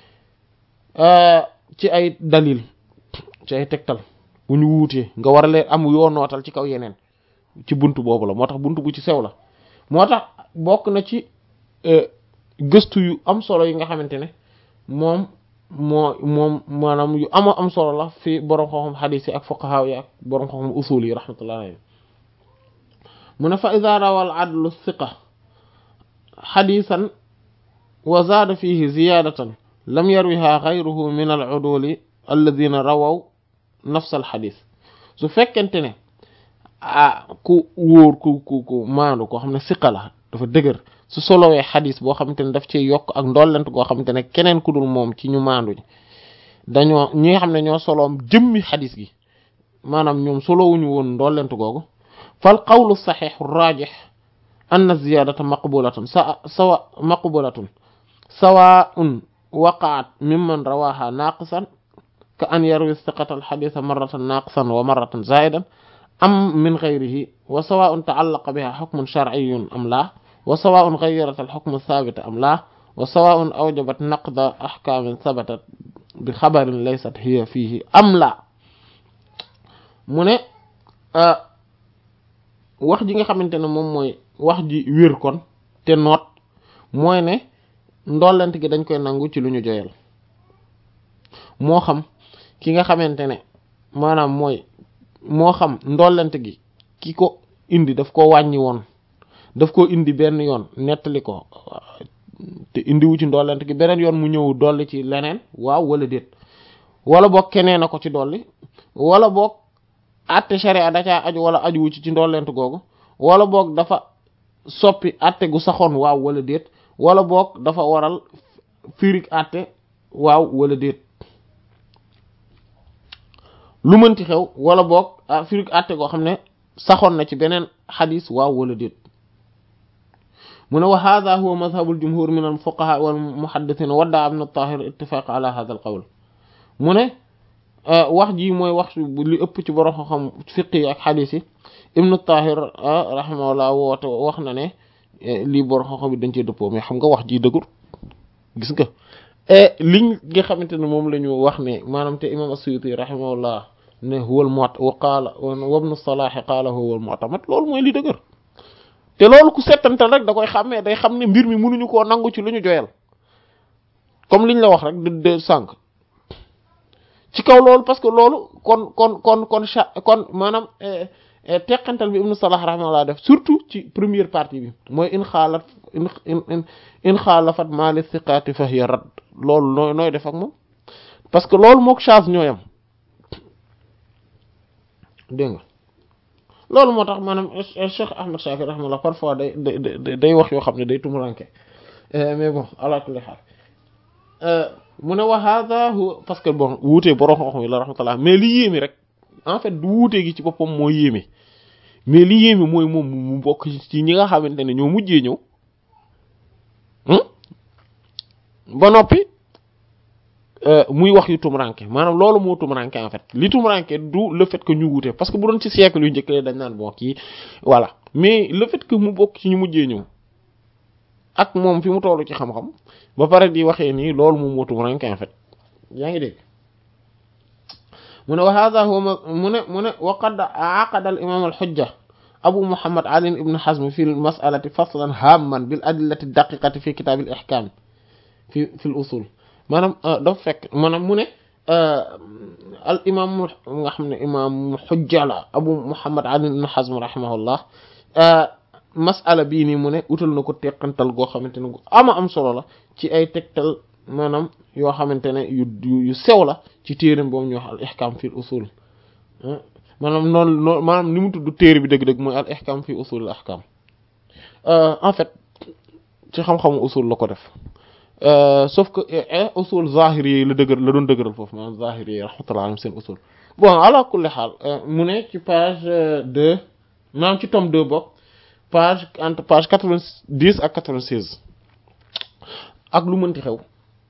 ci ay dalil ci ay tegtal bu ñu wuutee nga war a leen am yoo nootal ci kaw yeneen ci buntu boobu la moo tax buntu bu ci sew la moo tax bokk na ci gëstu yu am solo yi nga xamante ne moom moo moom maanaam yu ama am solo la fi borom xam-xam xadiis yi ak fuqahaa yi ak borom xam-xam usul yi rahmatullahi alayhi mu ne fa iza rawa al adlu thiqa xadiisan wa zaada fihi ziyaadatan lam yarwiha ghayruhu min al uduli alladhina rawaw nafs al xadiis su fekkente ne ah ku wóor ku ku ku maandu koo xam ne siqa la dafa dëgër su solowee xadis boo xamante ne daf ci yokk ak ndollent goo xamante ne keneen ku dul moom ci ñu maandu dañoo ñi nga xam ne ñoo soloom jëmmi xadis gi maanaam ñoom solowuñu woon ndollent googu fal qawlu saxiix raajix anna ziyaadata maqbulatun sa sawa maqbulatun sawaa'un waqa'at mimman rawaaha naaqisan ka an yarwi siqata alxadisa marratan naaqisan wa marratan zaa'idan am min ghayrihi wa sawaa'un ta'allaqa biha hukmun shar'iyyun am laa wa sawaa'un ghayyarat al-hukm ath-thabit am laa wa sawaa'un awjabat naqda ahkamin thabatat bi khabarin laysat hiya fihi am laa mu ne wax ji nga xamante ne moom mooy wax ji wér kon te noot mooy ne ndollent gi dañ koy nangu ci lu ñu joyal moo xam ki nga xamante ne maanaam mooy moo xam ndollent gi ki ko indi daf ko wàññi woon daf ko indi benn yoon nettali ko te indiwu ci ndollent gi beneen yoon mu ñëw dolli ci leneen waaw wala déet wala boog keneen a ko ci dolli wala boog àtte sharia da caa aju wala ajuwu ci ci ndollent googu wala boog dafa soppi àtte gu saxoon waaw wala déet wala boog dafa waral firig àtte waaw wala déet lu mënti xew wala boog ah firig àtte goo xam ne saxoon na ci beneen xadis waaw wala déet mu ne wa hadha huwa madhabul jumhur min al fuqaha wal muhaddithin wadda ibn at-tahir ittifaq ala hadha al qawl mu ne wax ji mooy wax li ëpp ci borom xam fiqh yi ak xadis yi ibn at-tahir rahimahullah woote wax na ne lii borom xam bi dañ cee dëppoo mais xam nga wax ji dëggur gis nga liñ nga xamante ne moom la ñu wax ne maanaam te imam as-Suyuti rahimahullah ne huwal mu'tamad wa qaala wa ibn as-Salah qaala huwal mu'tamad loolu mooy li dëgër te loolu ku settantal rek da koy xàmmee day xam ne mbir mi mënuñu koo nangu ci lu ñu joyal comme liñ la wax rek de de sànq ci kaw loolu parce que loolu kon kon kon kon kon maanaam teqantal bi ibn Salah rahimahullah def surtout ci première partie bi mooy in xaalat in in in xaalafat ma li thiqati fa hiya radd loolu nooy nooy def ak moom parce que loolu mook charge ñooyam dégg nga loolu moo tax maanaam Cheikh Ahmad Shakir rahimahullah parfois day day day wax yoo xam ne day tumuranke mais bon ala kulli haal mu ne wa hadha huwa parce que bon wuutee borom xam-xam yi la rahmatullah mais li yéeme rek en fait du wuutee gi ci boppam moo yéeme mais li yéeme mooy moom mu bokk ci ñi nga xamante ne ñoo mujjee ñëw ba noppi muy wax yu tumuranke maanaam loolu moo tumuranke en fait li tumuranke du le fait que ñu wuute parce que bu doon ci siècle yu njëkk dañ naan bon kii voilà mais le fait que mu bokk ci ñu mujjee ñëw ak moom fi mu tollu ci xam-xam ba pare di waxee nii loolu moom moo tumuranke en fait yaa ngi dégg mu ne wa hadha huwa mu ne mu ne wa qad aqada al imam al hujja abu muhammad ali ibn hazm fi al mas'alati faslan hamman bil adillati daqiqati fi kitab al ihkam fi fi al usul maanaam dafa fekk maanaam mu ne al imam nga xam ne imam hujja la abu muhammad ali ibn hazm rahimahullah mas'ala bii nii mu ne utal na ko teqantal goo xamante ne gu ama am solo la ci ay tegtal maanaam yoo xamante ne yu yu sew la ci téeram boobu ñu wax al ihkam fi usul maanaam noonu noonu maanaam ni mu tudd téere bi dëgg-dëgg mooy al ihkam fi usul al ahkam en fait ci xam-xamu usul la ko def sauf que usul zahiri yi la dëgër la doon dëgëral foofu maanaam zahiri yi rahmatullah alayhim seen usul bon ala kulli xaal mu ne ci page deux maanaam ci tome deux bokk page entre page quatre-vingt-dix ak quatre-vingt-seize ak lu mënti xew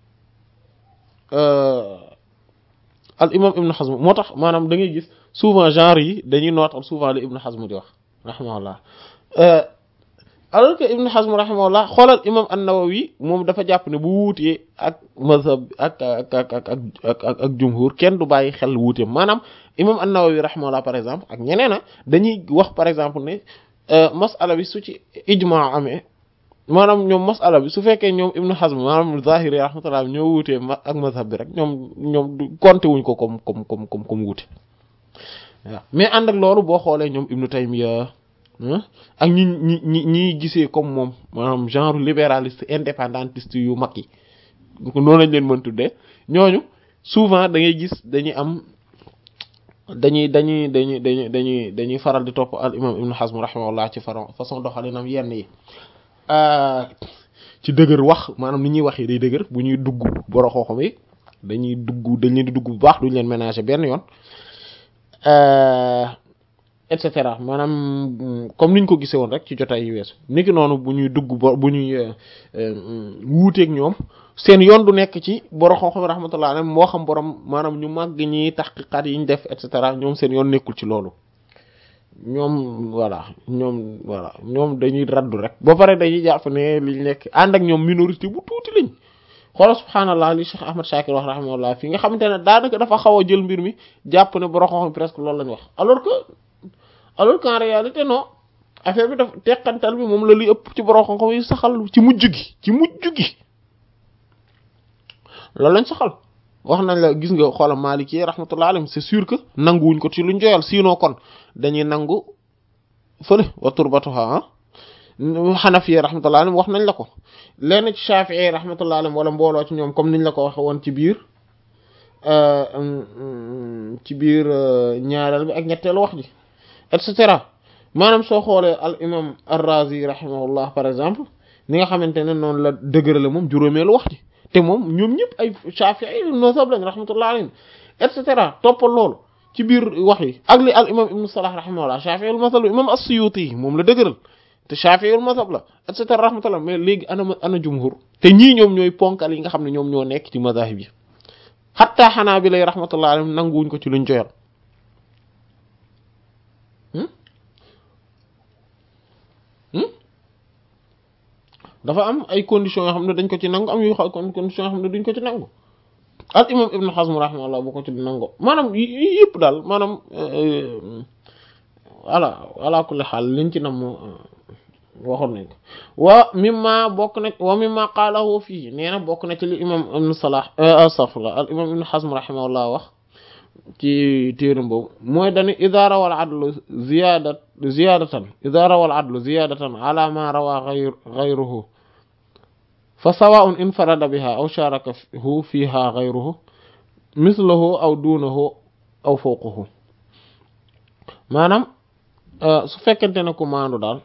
al imam Ibn Hazm moo tax maanaam da ngay gis souvent genre yi dañuy nootal souvent li Ibn Hazm di wax rahimahullah alors que Ibn Hazm rahimahullah xoolal imam an-Nawawi moom dafa jàpp ne bu wuutee ak mazhab ak ak ak ak ak ak jumhur kenn du bàyyi xel wuuteem maanaam imam an-Nawawi rahimahullah par exemple ak ñeneen a dañuy wax par exemple ne masala bi su ci ijma amee maanaam ñoom masala bi su fekkee ñoom Ibn Hazm maanaam zahiri rahmatullah ñoo wuutee ak mazhab bi rek ñoom ñoom du compter wuñ ko comme comme comme comme comme wuute waaw mais ànd ak loolu boo xoolee ñoom Ibn Taymiyya ak ñi ñi ñi ñi gisee comme moom maanaam genre libéraliste indépendantiste yu mag yi noonu lañ leen mën tuddee ñooñu souvent da ngay gis dañuy am dañuy dañuy dañuy dañuy dañuy dañuy faral di topp al imam Ibn Hazm rahimahullah ci façon doxalinam yenn yi ci dëgër wax maanaam ni ñuy waxee day dëgër bu ñuy dugg boro xooxam yi dañuy dugg dañ leen di dugg bu baax duñ leen ménager benn yoon et cetera maanaam comme niñ ko gisee woon rek ci jotaay yu weesu niki noonu bu ñuy dugg bo bu ñuy wuuteeg ñoom seen yoon du nekk ci boro xooxam rahmatullah alayhi moo xam borom maanaam ñu màgg ñi taxqiqaat yi ñu def et cetera ñoom seen yoon nekkul ci loolu ñoom voilà ñoom voilà ñoom dañuy raddu rek ba pare dañuy jàpp ne liñ nekk ànd ak ñoom minorité bu tuuti lañ xoolal subhaanallah li Cheikh Ahmad Shakir wax rahimahullah fii nga xamante ne daanaka dafa xaw a jël mbir mi jàpp ne borom xam presque loolu lañ wax alors que alors qu'en réalité non affaire bi daf teqantal bi moom la luy ëpp ci borom xam yi saxal ci mujj gi ci mujj gi loolu lañ saxal wax nañ la gis nga xoolal Maliki rahmatullah alayhi c'est sûr que nanguwuñ ko ci luñ joyal sinon kon dañuy nangu fële wa turbatuha ah Hanafi rahmatullah alayhi wax nañ la ko lenn ci Shafi'i rahmatullah alayhi wala mbooloo ci ñoom comme niñ la ko waxe woon ci biir ci biir ñaareel bi ak ñetteelu wax ji et cetera maanaam soo xoolee al imam ar-Razi rahimahullah par exemple ni nga xamante ne noonu la dëgërale moom juróomeelu wax ji te moom ñoom ñëpp ay Shafi'i mazhab lañ rahmatullah alayhi et cetera toppal loolu ci biir wax yi ak li al imam ibn Salah rahimahullah Shafi'i al mazhab imam as-Suyuti moom la dëgëral te Shafi'i al mazhab la et cetera rahmatullah mais léegi ana ana jumhur te ñii ñoom ñooy ponkal yi nga xam ne ñoom ñoo nekk ci mazahib yi hatta Hanabila rahmatullah alayhim nanguwuñ ko ci luñ joyal dafa am ay conditions yoo xam ne dañ ko ci nangu am yu conditions yoo xam ne duñ ko ci nangu al imam Ibn Hazm rahimahullah boo ko ci nangu maanaam yëpp daal maanaam voilà ala kulli xaal liñ ci nam waxoon nañ ko wa mimma bokk na wa mimma qaalahu fii nee na bokk na ci li imam Ibn Salah astaghfirullah al imam Ibn Hazm rahimahullah wax ci téeram boobu mooy dani idha rawa al adlu ziyadat ziyadatan idha rawa al adlu ziyadatan ala ma rawa ghayr ghayruhu fa sawa'un infarada biha aw sharakahu fiha ghayruhu misluhu aw dunahu aw fawqahu maanaam su fekkente ne ku maandu daal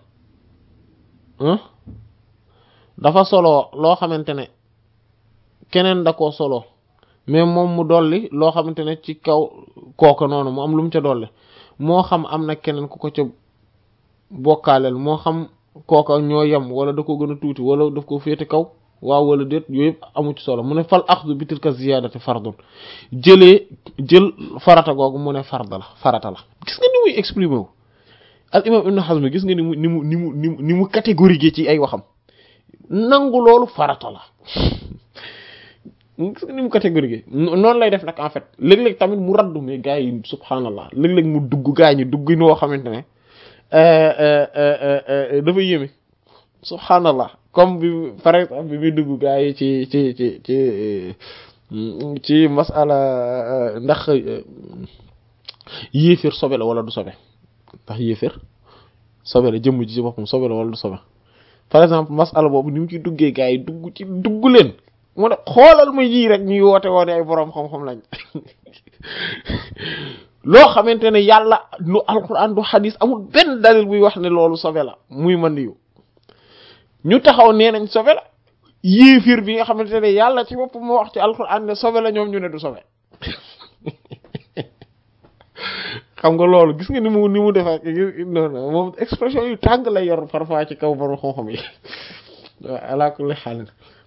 dafa solo loo xamante ne keneen da koo solo mais moom mu dolli loo xamante ne ci kaw kooka noonu mu am lu mu ca dolli moo xam am na keneen ku ko ca bokkaaleel moo xam kooka ñoo yem wala da ko gën a tuuti wala daf ko féete kaw waaw wala déet yooyu yëpp amu ci solo mu ne fal axdu bi tilka ziyadati fardun jëlee jël farata googu mu ne farda la farata la gis nga ni muy exprimer wu al imam Ibn Hazm gis nga ni mu ni mu ni mu ni mu ni mu catégorique ci ay waxam nangu loolu farata la gis nga ni mu catégorique noonu lay def nag en fait léeg-léeg tamit mu raddu mais gars yi subhanallah léeg-léeg mu dugg gars ñi dugg noo xamante ne dafa yéeme subhanallah comme bi par exemple bi muy dugg gars yi ci ci ci ci ci masala ndax yéefir sobe la wala du sobe ndax yéefir sobe la jëmm ji ci boppam sobe la wala du sobe par exemple masala boobu ni mu ci duggee gars yi dugg ci dugg leen mu ne xoolal ma yii rek ñuy woote woone ay boroom xam-xam lañ loo xamante ne yàlla lu alquran du xadis amul benn dalil buy wax ne loolu sobe la muy mën yu ñu taxaw nee nañ sobe la yéefir bi nga xamante ne yàlla ci bopp moo wax ci alquran ne sobe la ñoom ñu ne du sobe xam nga loolu gis nga ni mu ni mu defa non non moom expression yu tàng lay yor parfois ci kaw borom xam-xam yi ala kulli haal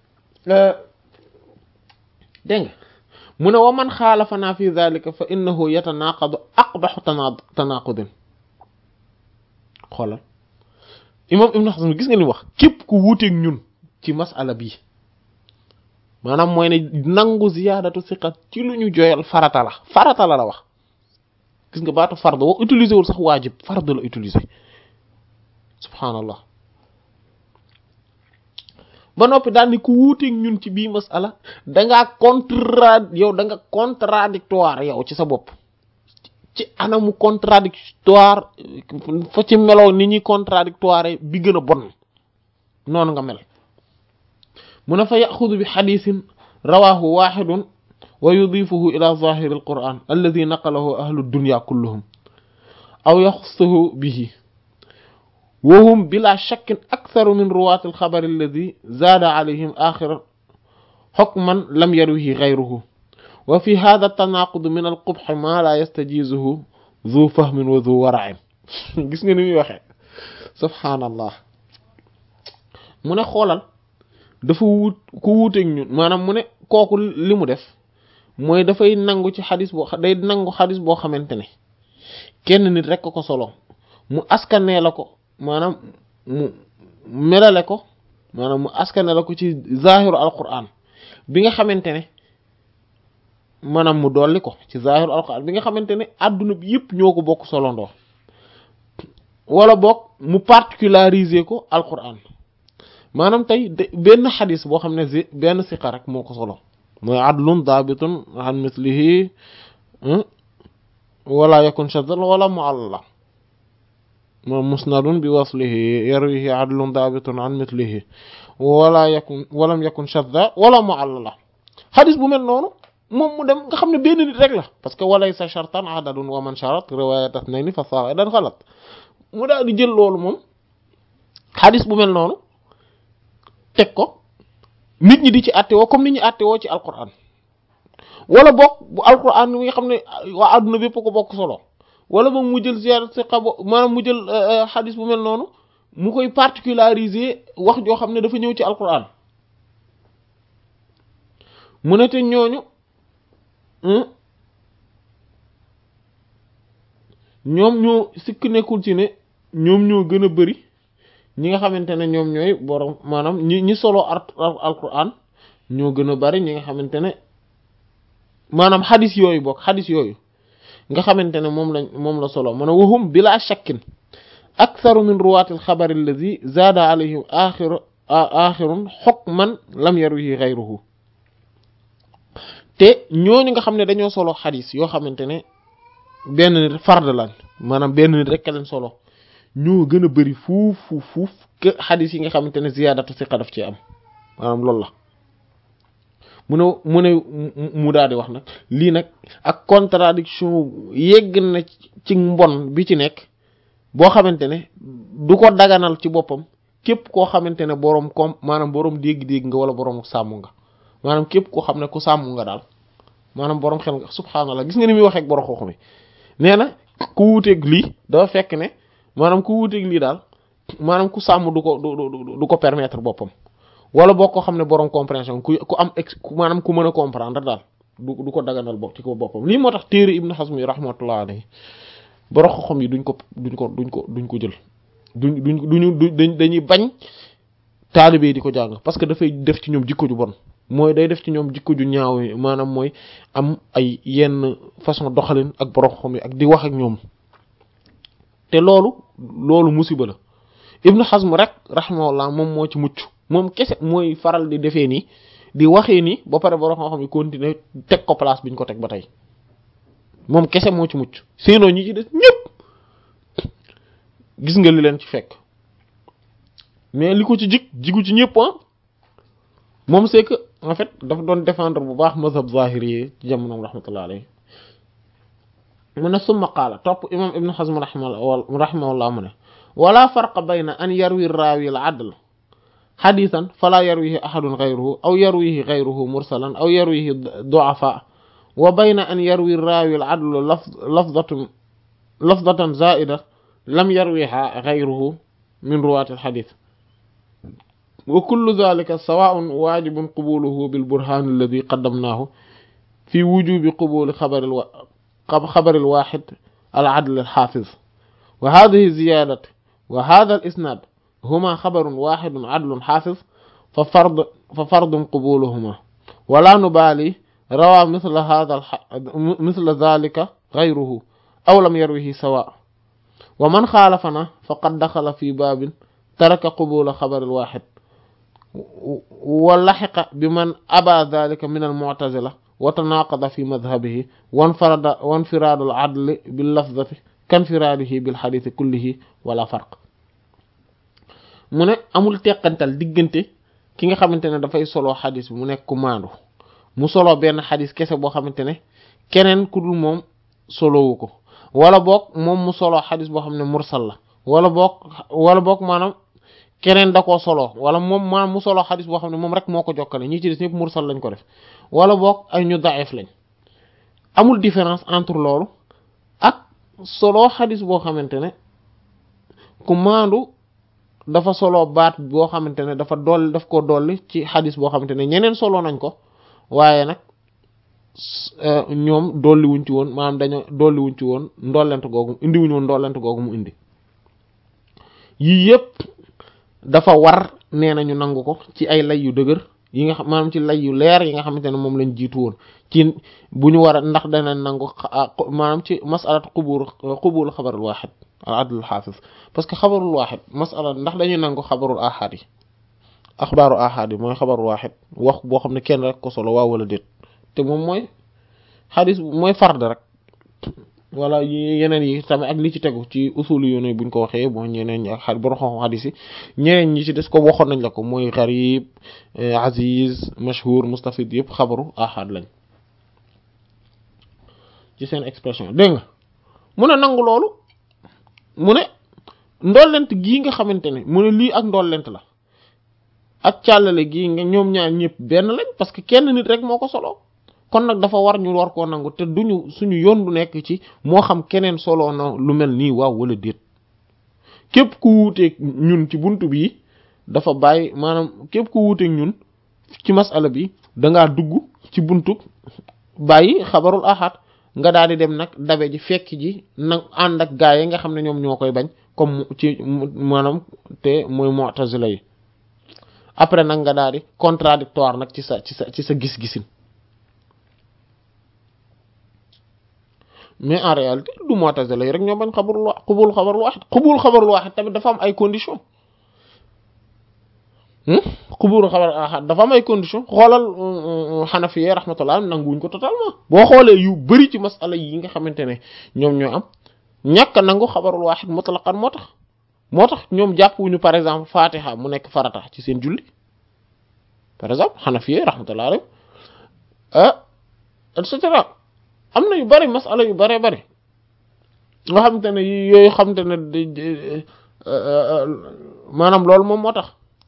dégg nga mu ne wa man xaalafana fi dhalika fa innahu yatanaqadu aqbahu tanaqudin xoolal imam Ibn Hazm gis nga ni wax képp ku wuuteeg ñun ci masala bii maanaam mooy ne nangu ziyaadatu siqat ci lu ñu joyal farata la farata la la wax gis nga baatu fard wa utiliser wul sax waajib fard la utiliser subhaanallah ba noppi daal ni ku wuuteeg ñun ci bii masala dangaa contra yow da nga contradictoire yow ci sa bopp ci anamu contradictoire fa ci meloo ni ñuy contradictoire bi gën a bon noonu nga mel mu ne fa yaxudu bi xadisin rawahu waxidun wa yudifuhu ila zahiri alquran alladi naqalahu ahlu dunya kulluhum aw yaxussuhu bihi wa hum bila shakkin aktharu min ruwaati alxabari alladi zaada alayhim axira xukman lam yarwihi gayruhu wa fi hada tanaqud min alqubh ma la yastajizuhu zu fahmin wa zu wara'in gis nga ni muy waxee subhaanallah mu ne xoolal dafa wut ku wuuteeg ñun maanaam mu ne kooku li mu def mooy dafay nangu ci xadis boo day nangu xadis boo xamante ne kenn nit rek ko solo mu askanee la ko maanaam mu melale ko maanaam mu askanee la ko ci zahiru alquran bi nga xamante ne maanaam mu dolli ko ci zahiru alquran bi nga xamante ne adduna bi yëpp ñoo ko bokk solondoo wala bokk mu particulariser ko alquran maanaam tey benn xadis boo xam ne benn siqa rek moo ko solo mooy adlun daabitun an mislihi wala yakun shaddan wala mu'alla moom musnadun bi waslihi yarwihi adlun daabitun an mislihi wala yakun walam yakun shadda wala mu'alla xadis bu mel noonu moom mu dem nga xam ne benn nit rek la parce que walaysa shartan adadun wa man sharat riwayat ithnayni fa sa'idan xalat mu daal di jël loolu moom xadis bu mel noonu teg ko nit ñi di ci àttewoo comme nit ñi àttewoo ci alquran wala bokk bu alquran mi nga xam ne waa adduna bépp ko bokk solo wala moom mu jël ziyarat siqa maanaam mu jël xadis bu mel noonu mu koy particulariser wax joo xam ne dafa ñëw ci alquran mu ne te ñooñu ñoom ñoo sikk nekkul ci ne ñoom ñoo gën a bari ñi nga xamante ne ñoom ñooy borom maanaam ñi ñi solo alquran ñoo gën a bari ñi nga xamante ne maanaam xadis yooyu bokk xadis yooyu nga xamante ne moom lañ moom la solo mu ne wahum bila shakkin aktharu min ruwaati alxabar alladi zaada alayhim axiru axirun hukman lam yarwihi ghayruhu te ñooñu nga xam ne dañoo solo xadis yoo xamante ne benn nit fard lañ maanaam benn nit rek ka leen solo ñoo gën a bari fuuf fuuf fuuf que xadis yi nga xamante ne ziyaadatu siqa daf ci am maanaam loolu la mu ne mu ne mu daal di wax nag lii nag ak contradiction yegg na ci mbon bi ci nekk boo xamante ne du ko daganal ci boppam képp koo xamante ne boroom kom maanaam boroom dégg-dégg nga wala boroom sàmm nga maanaam képp koo xam ne ku sàmm nga daal maanaam boroom xel nga subhaanallah gis nga ni muy waxee ak boroom xoox mi nee na ku wuuteeg lii dafa fekk ne maanaam ku wuuteeg lii daal maanaam ku sàmm du ko du du du ko permettre boppam wala boo ko xam ne borom compréhension ku ku am ex maanaam ku mën a comprendre daal du du ko daganal bokk ci ko boppam lii moo tax téere Ibn Hazm yi rahmatullah alayhi borom xam yi duñ ko duñ ko duñ ko duñ ko jël duñ duñ duñu dañuy bañ taalibe di ko jàng parce que dafay def ci ñoom jikko ju bon mooy day def ci ñoom jikko ju ñaaw maanaam mooy am ay yenn façon doxalin ak borom xam yi ak di wax ak ñoom te loolu loolu musiba la Ibn Hazm rek rahimahullah moom moo ci mucc moom kese mooy faral di defee nii di waxee nii ba pare borom xam yi continuer teg ko place bi ñu ko teg ba tey moom kese moo ci mucc sinon ñi ci des ñëpp gis nga li leen ci fekk mais li ko ci jig jigu ci ñëpp ah moom c'est que en fait dafa doon défendre bu baax mazhab zahiri yi ci jamonoom rahmatullah alayhi mu ne summa qaala topp imam Ibn Hazm rahimahullah mu ne wala farqa bayna an yarwi raawi al adl xadisan fala yarwihi ahadun gayruhu aw yarwihi gayruhu mursalan aw yarwihi du'afa wa bayna an yarwi raawi al adl lafzatan lafzatan zaa'ida lam yarwiha gayruhu min ruwaati al xadis wa kullu dhalika sawaa'un waajibun qubuluhu bil burhaan alladhi qaddamnaahu fi wujubi qubuli xabari xabari al waahid al adl al xaafiz wa haadhihi ziyaadatu wa haadha al isnaad huma xabarun waahidun adlun xaafiz fa fard fa fardun qubuluhuma wala nubaali rawaa misla haadha misla dhalika ghayruhu aw lam yarwihi sawaa wa man xaalafana faqad daxala fi baabin taraka qubula xabari al waahid wa laxiqa biman abaa dhalika min al mu'tazila wa tanaaqada fi madhabihi wanfarada wanfiraadu al adli bil lafzati kanfiraadihi bil xadiisi kullihi wala farq mu ne amul teqantal diggante ki nga xamante ne dafay solo xadis bi mu nekk ku maandu mu solo benn xadis kese boo xamante ne keneen ku dul moom solowu ko wala boog moom mu solo xadis boo xam ne mursal la wala boog wala boog maanaam keneen da koo solo wala moom maanaam mu solo xadis boo xam ne moom rek moo ko jokkale ñi ci des ñëpp mursal lañ ko def wala boog ay ñu daif lañ amul différence entre loolu ak solo xadis boo xamante ne ku maandu dafa solo baat boo xamante ne dafa dolli daf ko dolli ci xadis boo xamante ne ñeneen solo nañ ko waaye nag ñoom dolli wuñ ci woon maanaam dañoo dolli wuñ ci woon ndollent googu indi wuñ woon ndollent googu mu indi yii yëpp dafa war nee nañu nangu ko ci ay lay yu dëgër yi nga xam maanaam ci lay yu leer yi nga xamante ne moom lañ jiitu woon ci bu ñu war a ndax dana nangu maanaam ci masalat qubul qubul xabarul waaxid al adlul xaafis parce que xabarul waaxid masala ndax dañuy nangu xabarul ahad yi axbaaru ahad yi mooy xabarul waaxid wax boo xam ne kenn rek ko solo waaw wala déet te moom mooy xadis mooy fard rek wala yeneen yi tamit ak li ci tegu ci usul yu ne buñ ko waxee bon ñeneen ñi ak xadis borom xam xadis yi ñeneen ñi ci des ko waxoon nañ la ko mooy gharib aziz mashhur mustafid yëpp xabaru ahad lañ ci seen expression dégg nga mu ne nangu loolu mu ne ndollent gii nga xamante ne mu ne lii ak ndollent la ak càllale gii nga ñoom ñaar ñëpp benn lañ parce que kenn nit rek moo ko solo kon nag dafa war ñu war koo nangu te duñu suñu yoon du nekk ci moo xam keneen solo na lu mel nii waaw wala déet képp ku wuuteeg ñun ci buntu bi dafa bàyyi maanaam képp ku wuuteeg ñun ci masala bi dangaa dugg ci buntu bàyyi xabarul ahad nga daal di dem nag dabe ji fekk ji nag ànd ak gaa yi nga xam ne ñoom ñoo koy bañ comme ci maanaam te mooy mu'tazila yi après nag nga daal di contradictoire nag ci sa ci sa ci sa gis-gisin mais en réalité du mu'tazila yi rek ñoo bañ xabarul wa xubul xabarul waaxid xubul xabarul waaxid tamit dafa am ay conditions xubul xabarul ahad dafa am ay conditions xoolal xanafiye rahmatullah nanguwuñ ko totalement boo xoolee yu bari ci masala yi nga xamante ne ñoom ñoo am ñàkk nangu xabarul waaxid mutlaqan moo tax moo tax ñoom jàppuñu par exemple fatiha mu nekk farata ci seen julli par exemple xanafiye rahmatullah alayhi ah et cetera am na yu bari masala yu bari bari nga xamante ne yooyu xamante ne maanaam loolu moom moo tax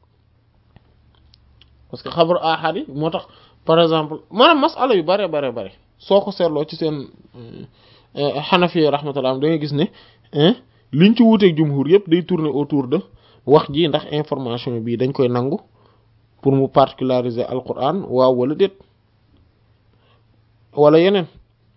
parce que xabaru ahad yi moo tax par exemple maanaam masala yu bari bari bari soo ko seetloo ci seen xanafi rahmatullah da ngay gis ne liñ ci wuuteeg jumhur yëpp day tourner autour de wax ji ndax information bi dañ koy nangu pour mu particulariser alquran waaw wala déet wala yeneen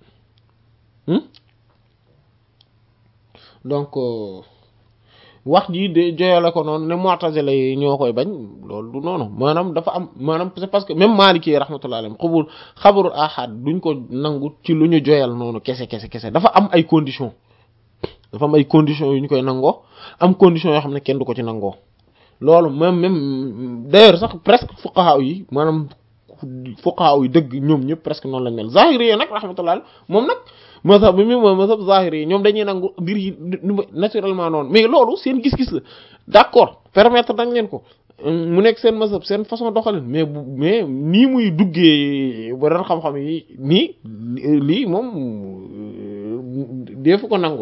donc wax ji de joyale ko noonu ne mu'tazila yi ñoo koy bañ loolu du noonu maanaam dafa am maanaam c'est parce que même Maliki rahmatullahi alayhi xubul xabaru ahad duñ ko nangu ci lu ñu joyal noonu kese kese kese dafa am ay conditions dafa am ay conditions yu ñu koy nangoo am conditions yoo xam ne kenn du ko ci nangoo loolu même même d'ailleurs sax presque fuqaha yi maanaam fuqaha yi dëgg ñoom ñëpp presque noonu lañ mel zahiri yi nag rahmatullahi moom nag mazhab bi mi moom mazhab zahiri yi ñoom dañuy nangu mbir yi naturellement noonu mais loolu seen gis-gis la d'accord permettre dañ leen ko mu nekk seen mazhab seen façon doxalin mais bu mais nii muy duggee ba ren xam-xam yi nii lii moom defu ko nangu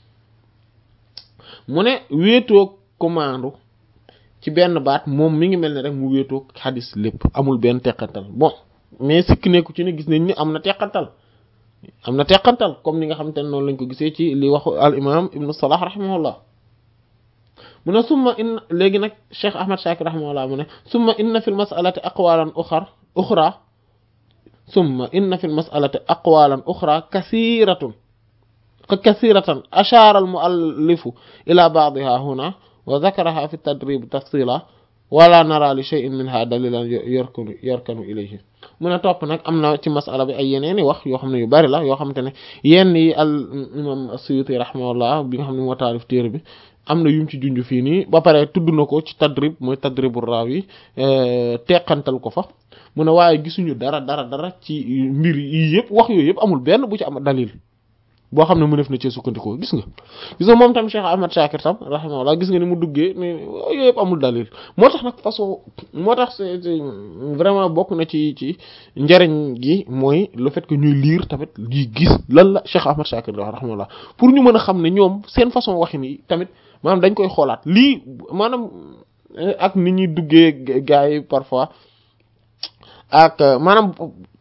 mu ne wéetoo commande ci benn baat moom mi ngi mel ne rek mu wéetoo xadis lépp amul benn teqantal bon mais sikk nekku ci ne gis nañ ni am na teqantal am na teqantal comme ni nga xamante ne noonu lañ ko gisee ci li waxu al imam ibnu Salah rahimahullah mu ne summa in léegi nag Cheikh Ahmad Shakir rahimahullah mu ne summa inna fi l masalati aqwalan uxar uxra summa inna fi l masalati aqwalan uxra kasiratun kasiratan ashara al muallifu ila ba'diha huna wa dhakaraha fi tadrib tafsila wala nara li shay'in minha dalilan yarkanu yarkanu ilayhi mu ne topp nag am na ci masala bi ay yeneen i wax yoo xam ne yu bari la yoo xamante ne yenn yi al imam as-Suyuti rahimahullah bi nga xam ne moo taalif téere bi am na yum ci junj fii nii ba pare tudd na ko ci tadrib mooy tadribu rawi teqantal ko fa mu ne waaye gisuñu dara dara dara ci mbir yi yëpp wax yooyu yëpp amul benn bu ci am dalil boo xam ne mu def na ci sukkandikoo gis nga gis nga moom tam Cheikh Ahmad Shakir tam rahimahullah gis nga ni mu duggee ni yooyu yëpp amul dalil moo tax nag façon moo tax c'est vraiment bokk na ci ci njariñ gi mooy le fait que ñuy lire tamit di gis lan la Cheikh Ahmad Shakir wax rahimahullah pour ñu mën a xam ne ñoom seen façon waxin yi tamit maanaam dañ koy xoolaat lii maanaam ak ni ñuy duggee gars yi parfois ak maanaam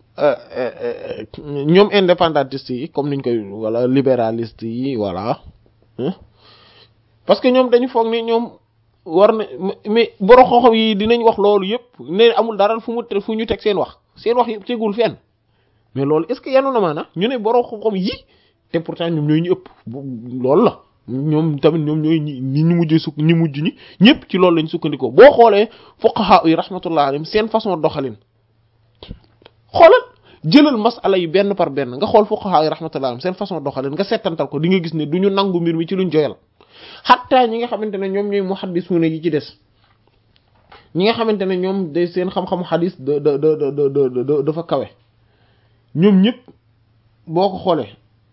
ñoom indépendantistes yi comme niñ koy wala libéralistes yi voilà parce que ñoom dañu foog ni ñoom war na mais borom xoxo yi dinañ wax loolu yëpp ne amul dara fu mu fu ñu teg seen wax seen wax yëpp tegul fenn mais loolu est-ce que yanu na maana ñu ne borom xoxo yi te pourtant ñoom ñooy ñu ëpp loolu la ñoom tamit ñoom ñooy ñi ñu mujjee sukk ñi mujj ñi ñëpp ci loolu lañ sukkandikoo boo xoolee fuqaha yi rahmatullah alayhim seen façon doxalin xoolal jëlal masala yi benn par benn nga xool fuqaha yi rahmatullah seen façon doxalin nga settantal ko di nga gis ne du ñu nangu mbir mi ci luñ joyal xatta ñi nga xamante ne ñoom ñooy muhaddisuuna yi ci des ñi nga xamante ne ñoom day seen xam-xamu xadis da da da da dafa kawe ñoom ñëpp boo ko xoolee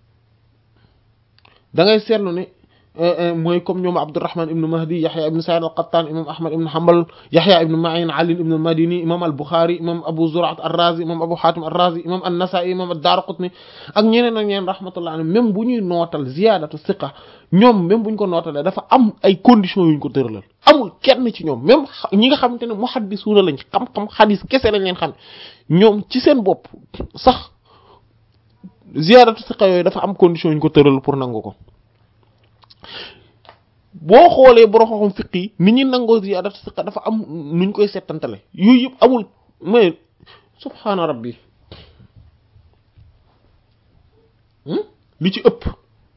da ngay seetlu ne mooy comme ñoom Abdurrahman ibn Mahdi Yahya ibn Sa'id al-Qattan imam Ahmad ibn Hanbal Yahya ibn Ma'in Ali ibn al-Madini imam al-Bukhari imam Abu Zur'at ar-Razi imam Abu Hatim ar-Razi imam an-Nasa'i imam ad-Daraqutni ak ñeneen ak ñeneen rahmatullah alayhim même bu ñuy nootal ziyadatu thiqa ñoom même bu ñu ko nootalee dafa am ay conditions yu ñu ko tëralal amul kenn ci ñoom même ñi nga xamante ne muhaddisuuna lañ xam-xam xadis kese lañ leen xam ñoom ci seen bopp sax ziyadatu thiqa yooyu dafa am conditions yu ñu ko tëral pour nangu ko. boo xoolee boroxoxam fiq yi ni ñuy nangoo ziyaadatu siqa dafa am nuñ koy settantale yooyu yëpp amul mais subhaana rabbi li ci ëpp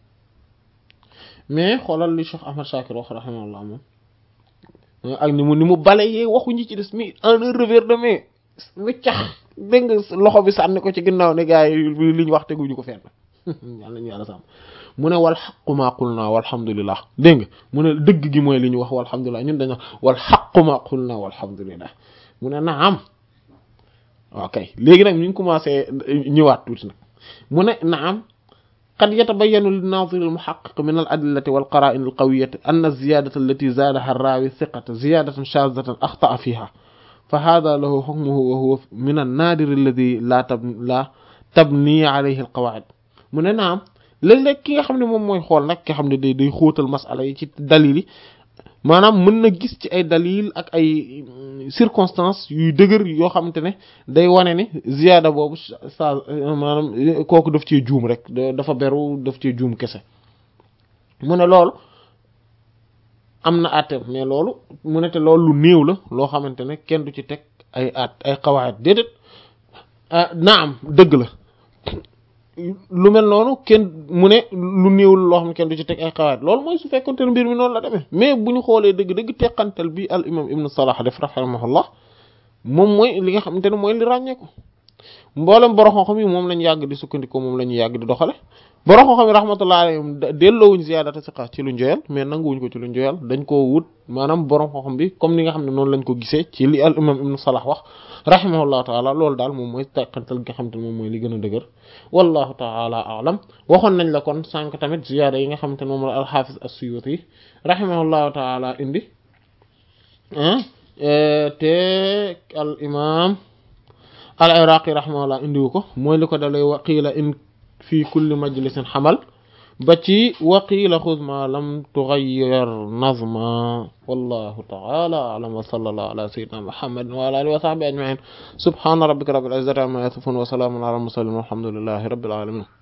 mais xoolal li Cheikh Ahmad Shakir wax rahimahullah moom ak ni mu ni mu balayee waxu ñi ci des mi en un revers de main wiccax dégg nga loxo bi sànni ko ci ginnaaw ne gars yi li ñu wax teguñu ko fenn yàlla ñu yàlla sàmm mu ne wal haqqu ma qulna walhamdulillah dégg nga mu ne dëgg gi mooy li ñu wax walhamdulillah ñun dañu wal haqqu ma qulna walhamdulillah mu ne naam ok léegi nag ñu ngi commencé ñëwaat tuuti nag mu ne naam qad yatabayyanu lin-nazir al-muhaqqiq min al-adillati wal-qara'in al-qawiyyati anna az-ziyadata allati zadaha ar-rawi thiqatan ziyadatan shadhatan akhta'a fiha fa hadha lahu hukmuhu wa huwa min an-nadir alladhi la la tabni alayhi al-qawa'id mu ne naam léeg-léeg ki nga xam ne moom mooy xool nag ki nga xam ne day day xóotal masala yi ci dalil yi maanaam mën na gis ci ay dalil ak ay circonstances yuy dëgër yoo xamante ne day wane ni ziyaada boobu sa maanaam kooku daf cee juum rek dafa beru daf cee juum kese mu ne loolu am na àtteem mais loolu mu ne te loolu lu néew la loo xamante ne kenn du ci teg ay at ay qawaid déedéet naam dëgg la lu mel noonu kenn mu ne lu néewul loo xam ne kenn du ci teg ay qawaid loolu mooy su fekkonte ne mbir mi noonu la demee mais bu ñu xoolee dëgg-dëgg teqantal bi al imam ibnu Salah def rahimahullah moom mooy li nga xamante ne mooy li ràññeeku mboolem borom xam-xam yi moom lañ yàgg di sukkandikoo moom la ñu yàgg di doxale borom xam-xam yi rahmatullah alayhim delloowuñ ziyaadata siqa ci lu njoyal mais nanguwuñ ko ci lu njoyal dañ koo wut maanaam borom xam-xam bi comme ni nga xam ne noonu lañ ko gisee ci li al imam ibnu Salah wax rahimahullahu taala loolu daal moom mooy teqantal gi nga xamante ne moom mooy li gën a dëgër wallahu taala alam waxoon nañ la kon sànq tamit ziyaada yi nga xamante ne moom la al-Hafiz as-Suyuti rahimahullahu taala indi te al imam al-Iraqi rahimahullah indiwu ko mooy li ko dalay waqiila in fi kulli majlisin xamal ba ci waqiila xuz ma lam tughayyir nazma wallahu ta'ala a'lam wa sallallahu ala sayyidina muhammadin wa ala alihi wa sahbihi ajma'in subhana rabbika rabbil izzati amma yasifun wa salamun ala al mursalin walhamdulillahi rabbil alamin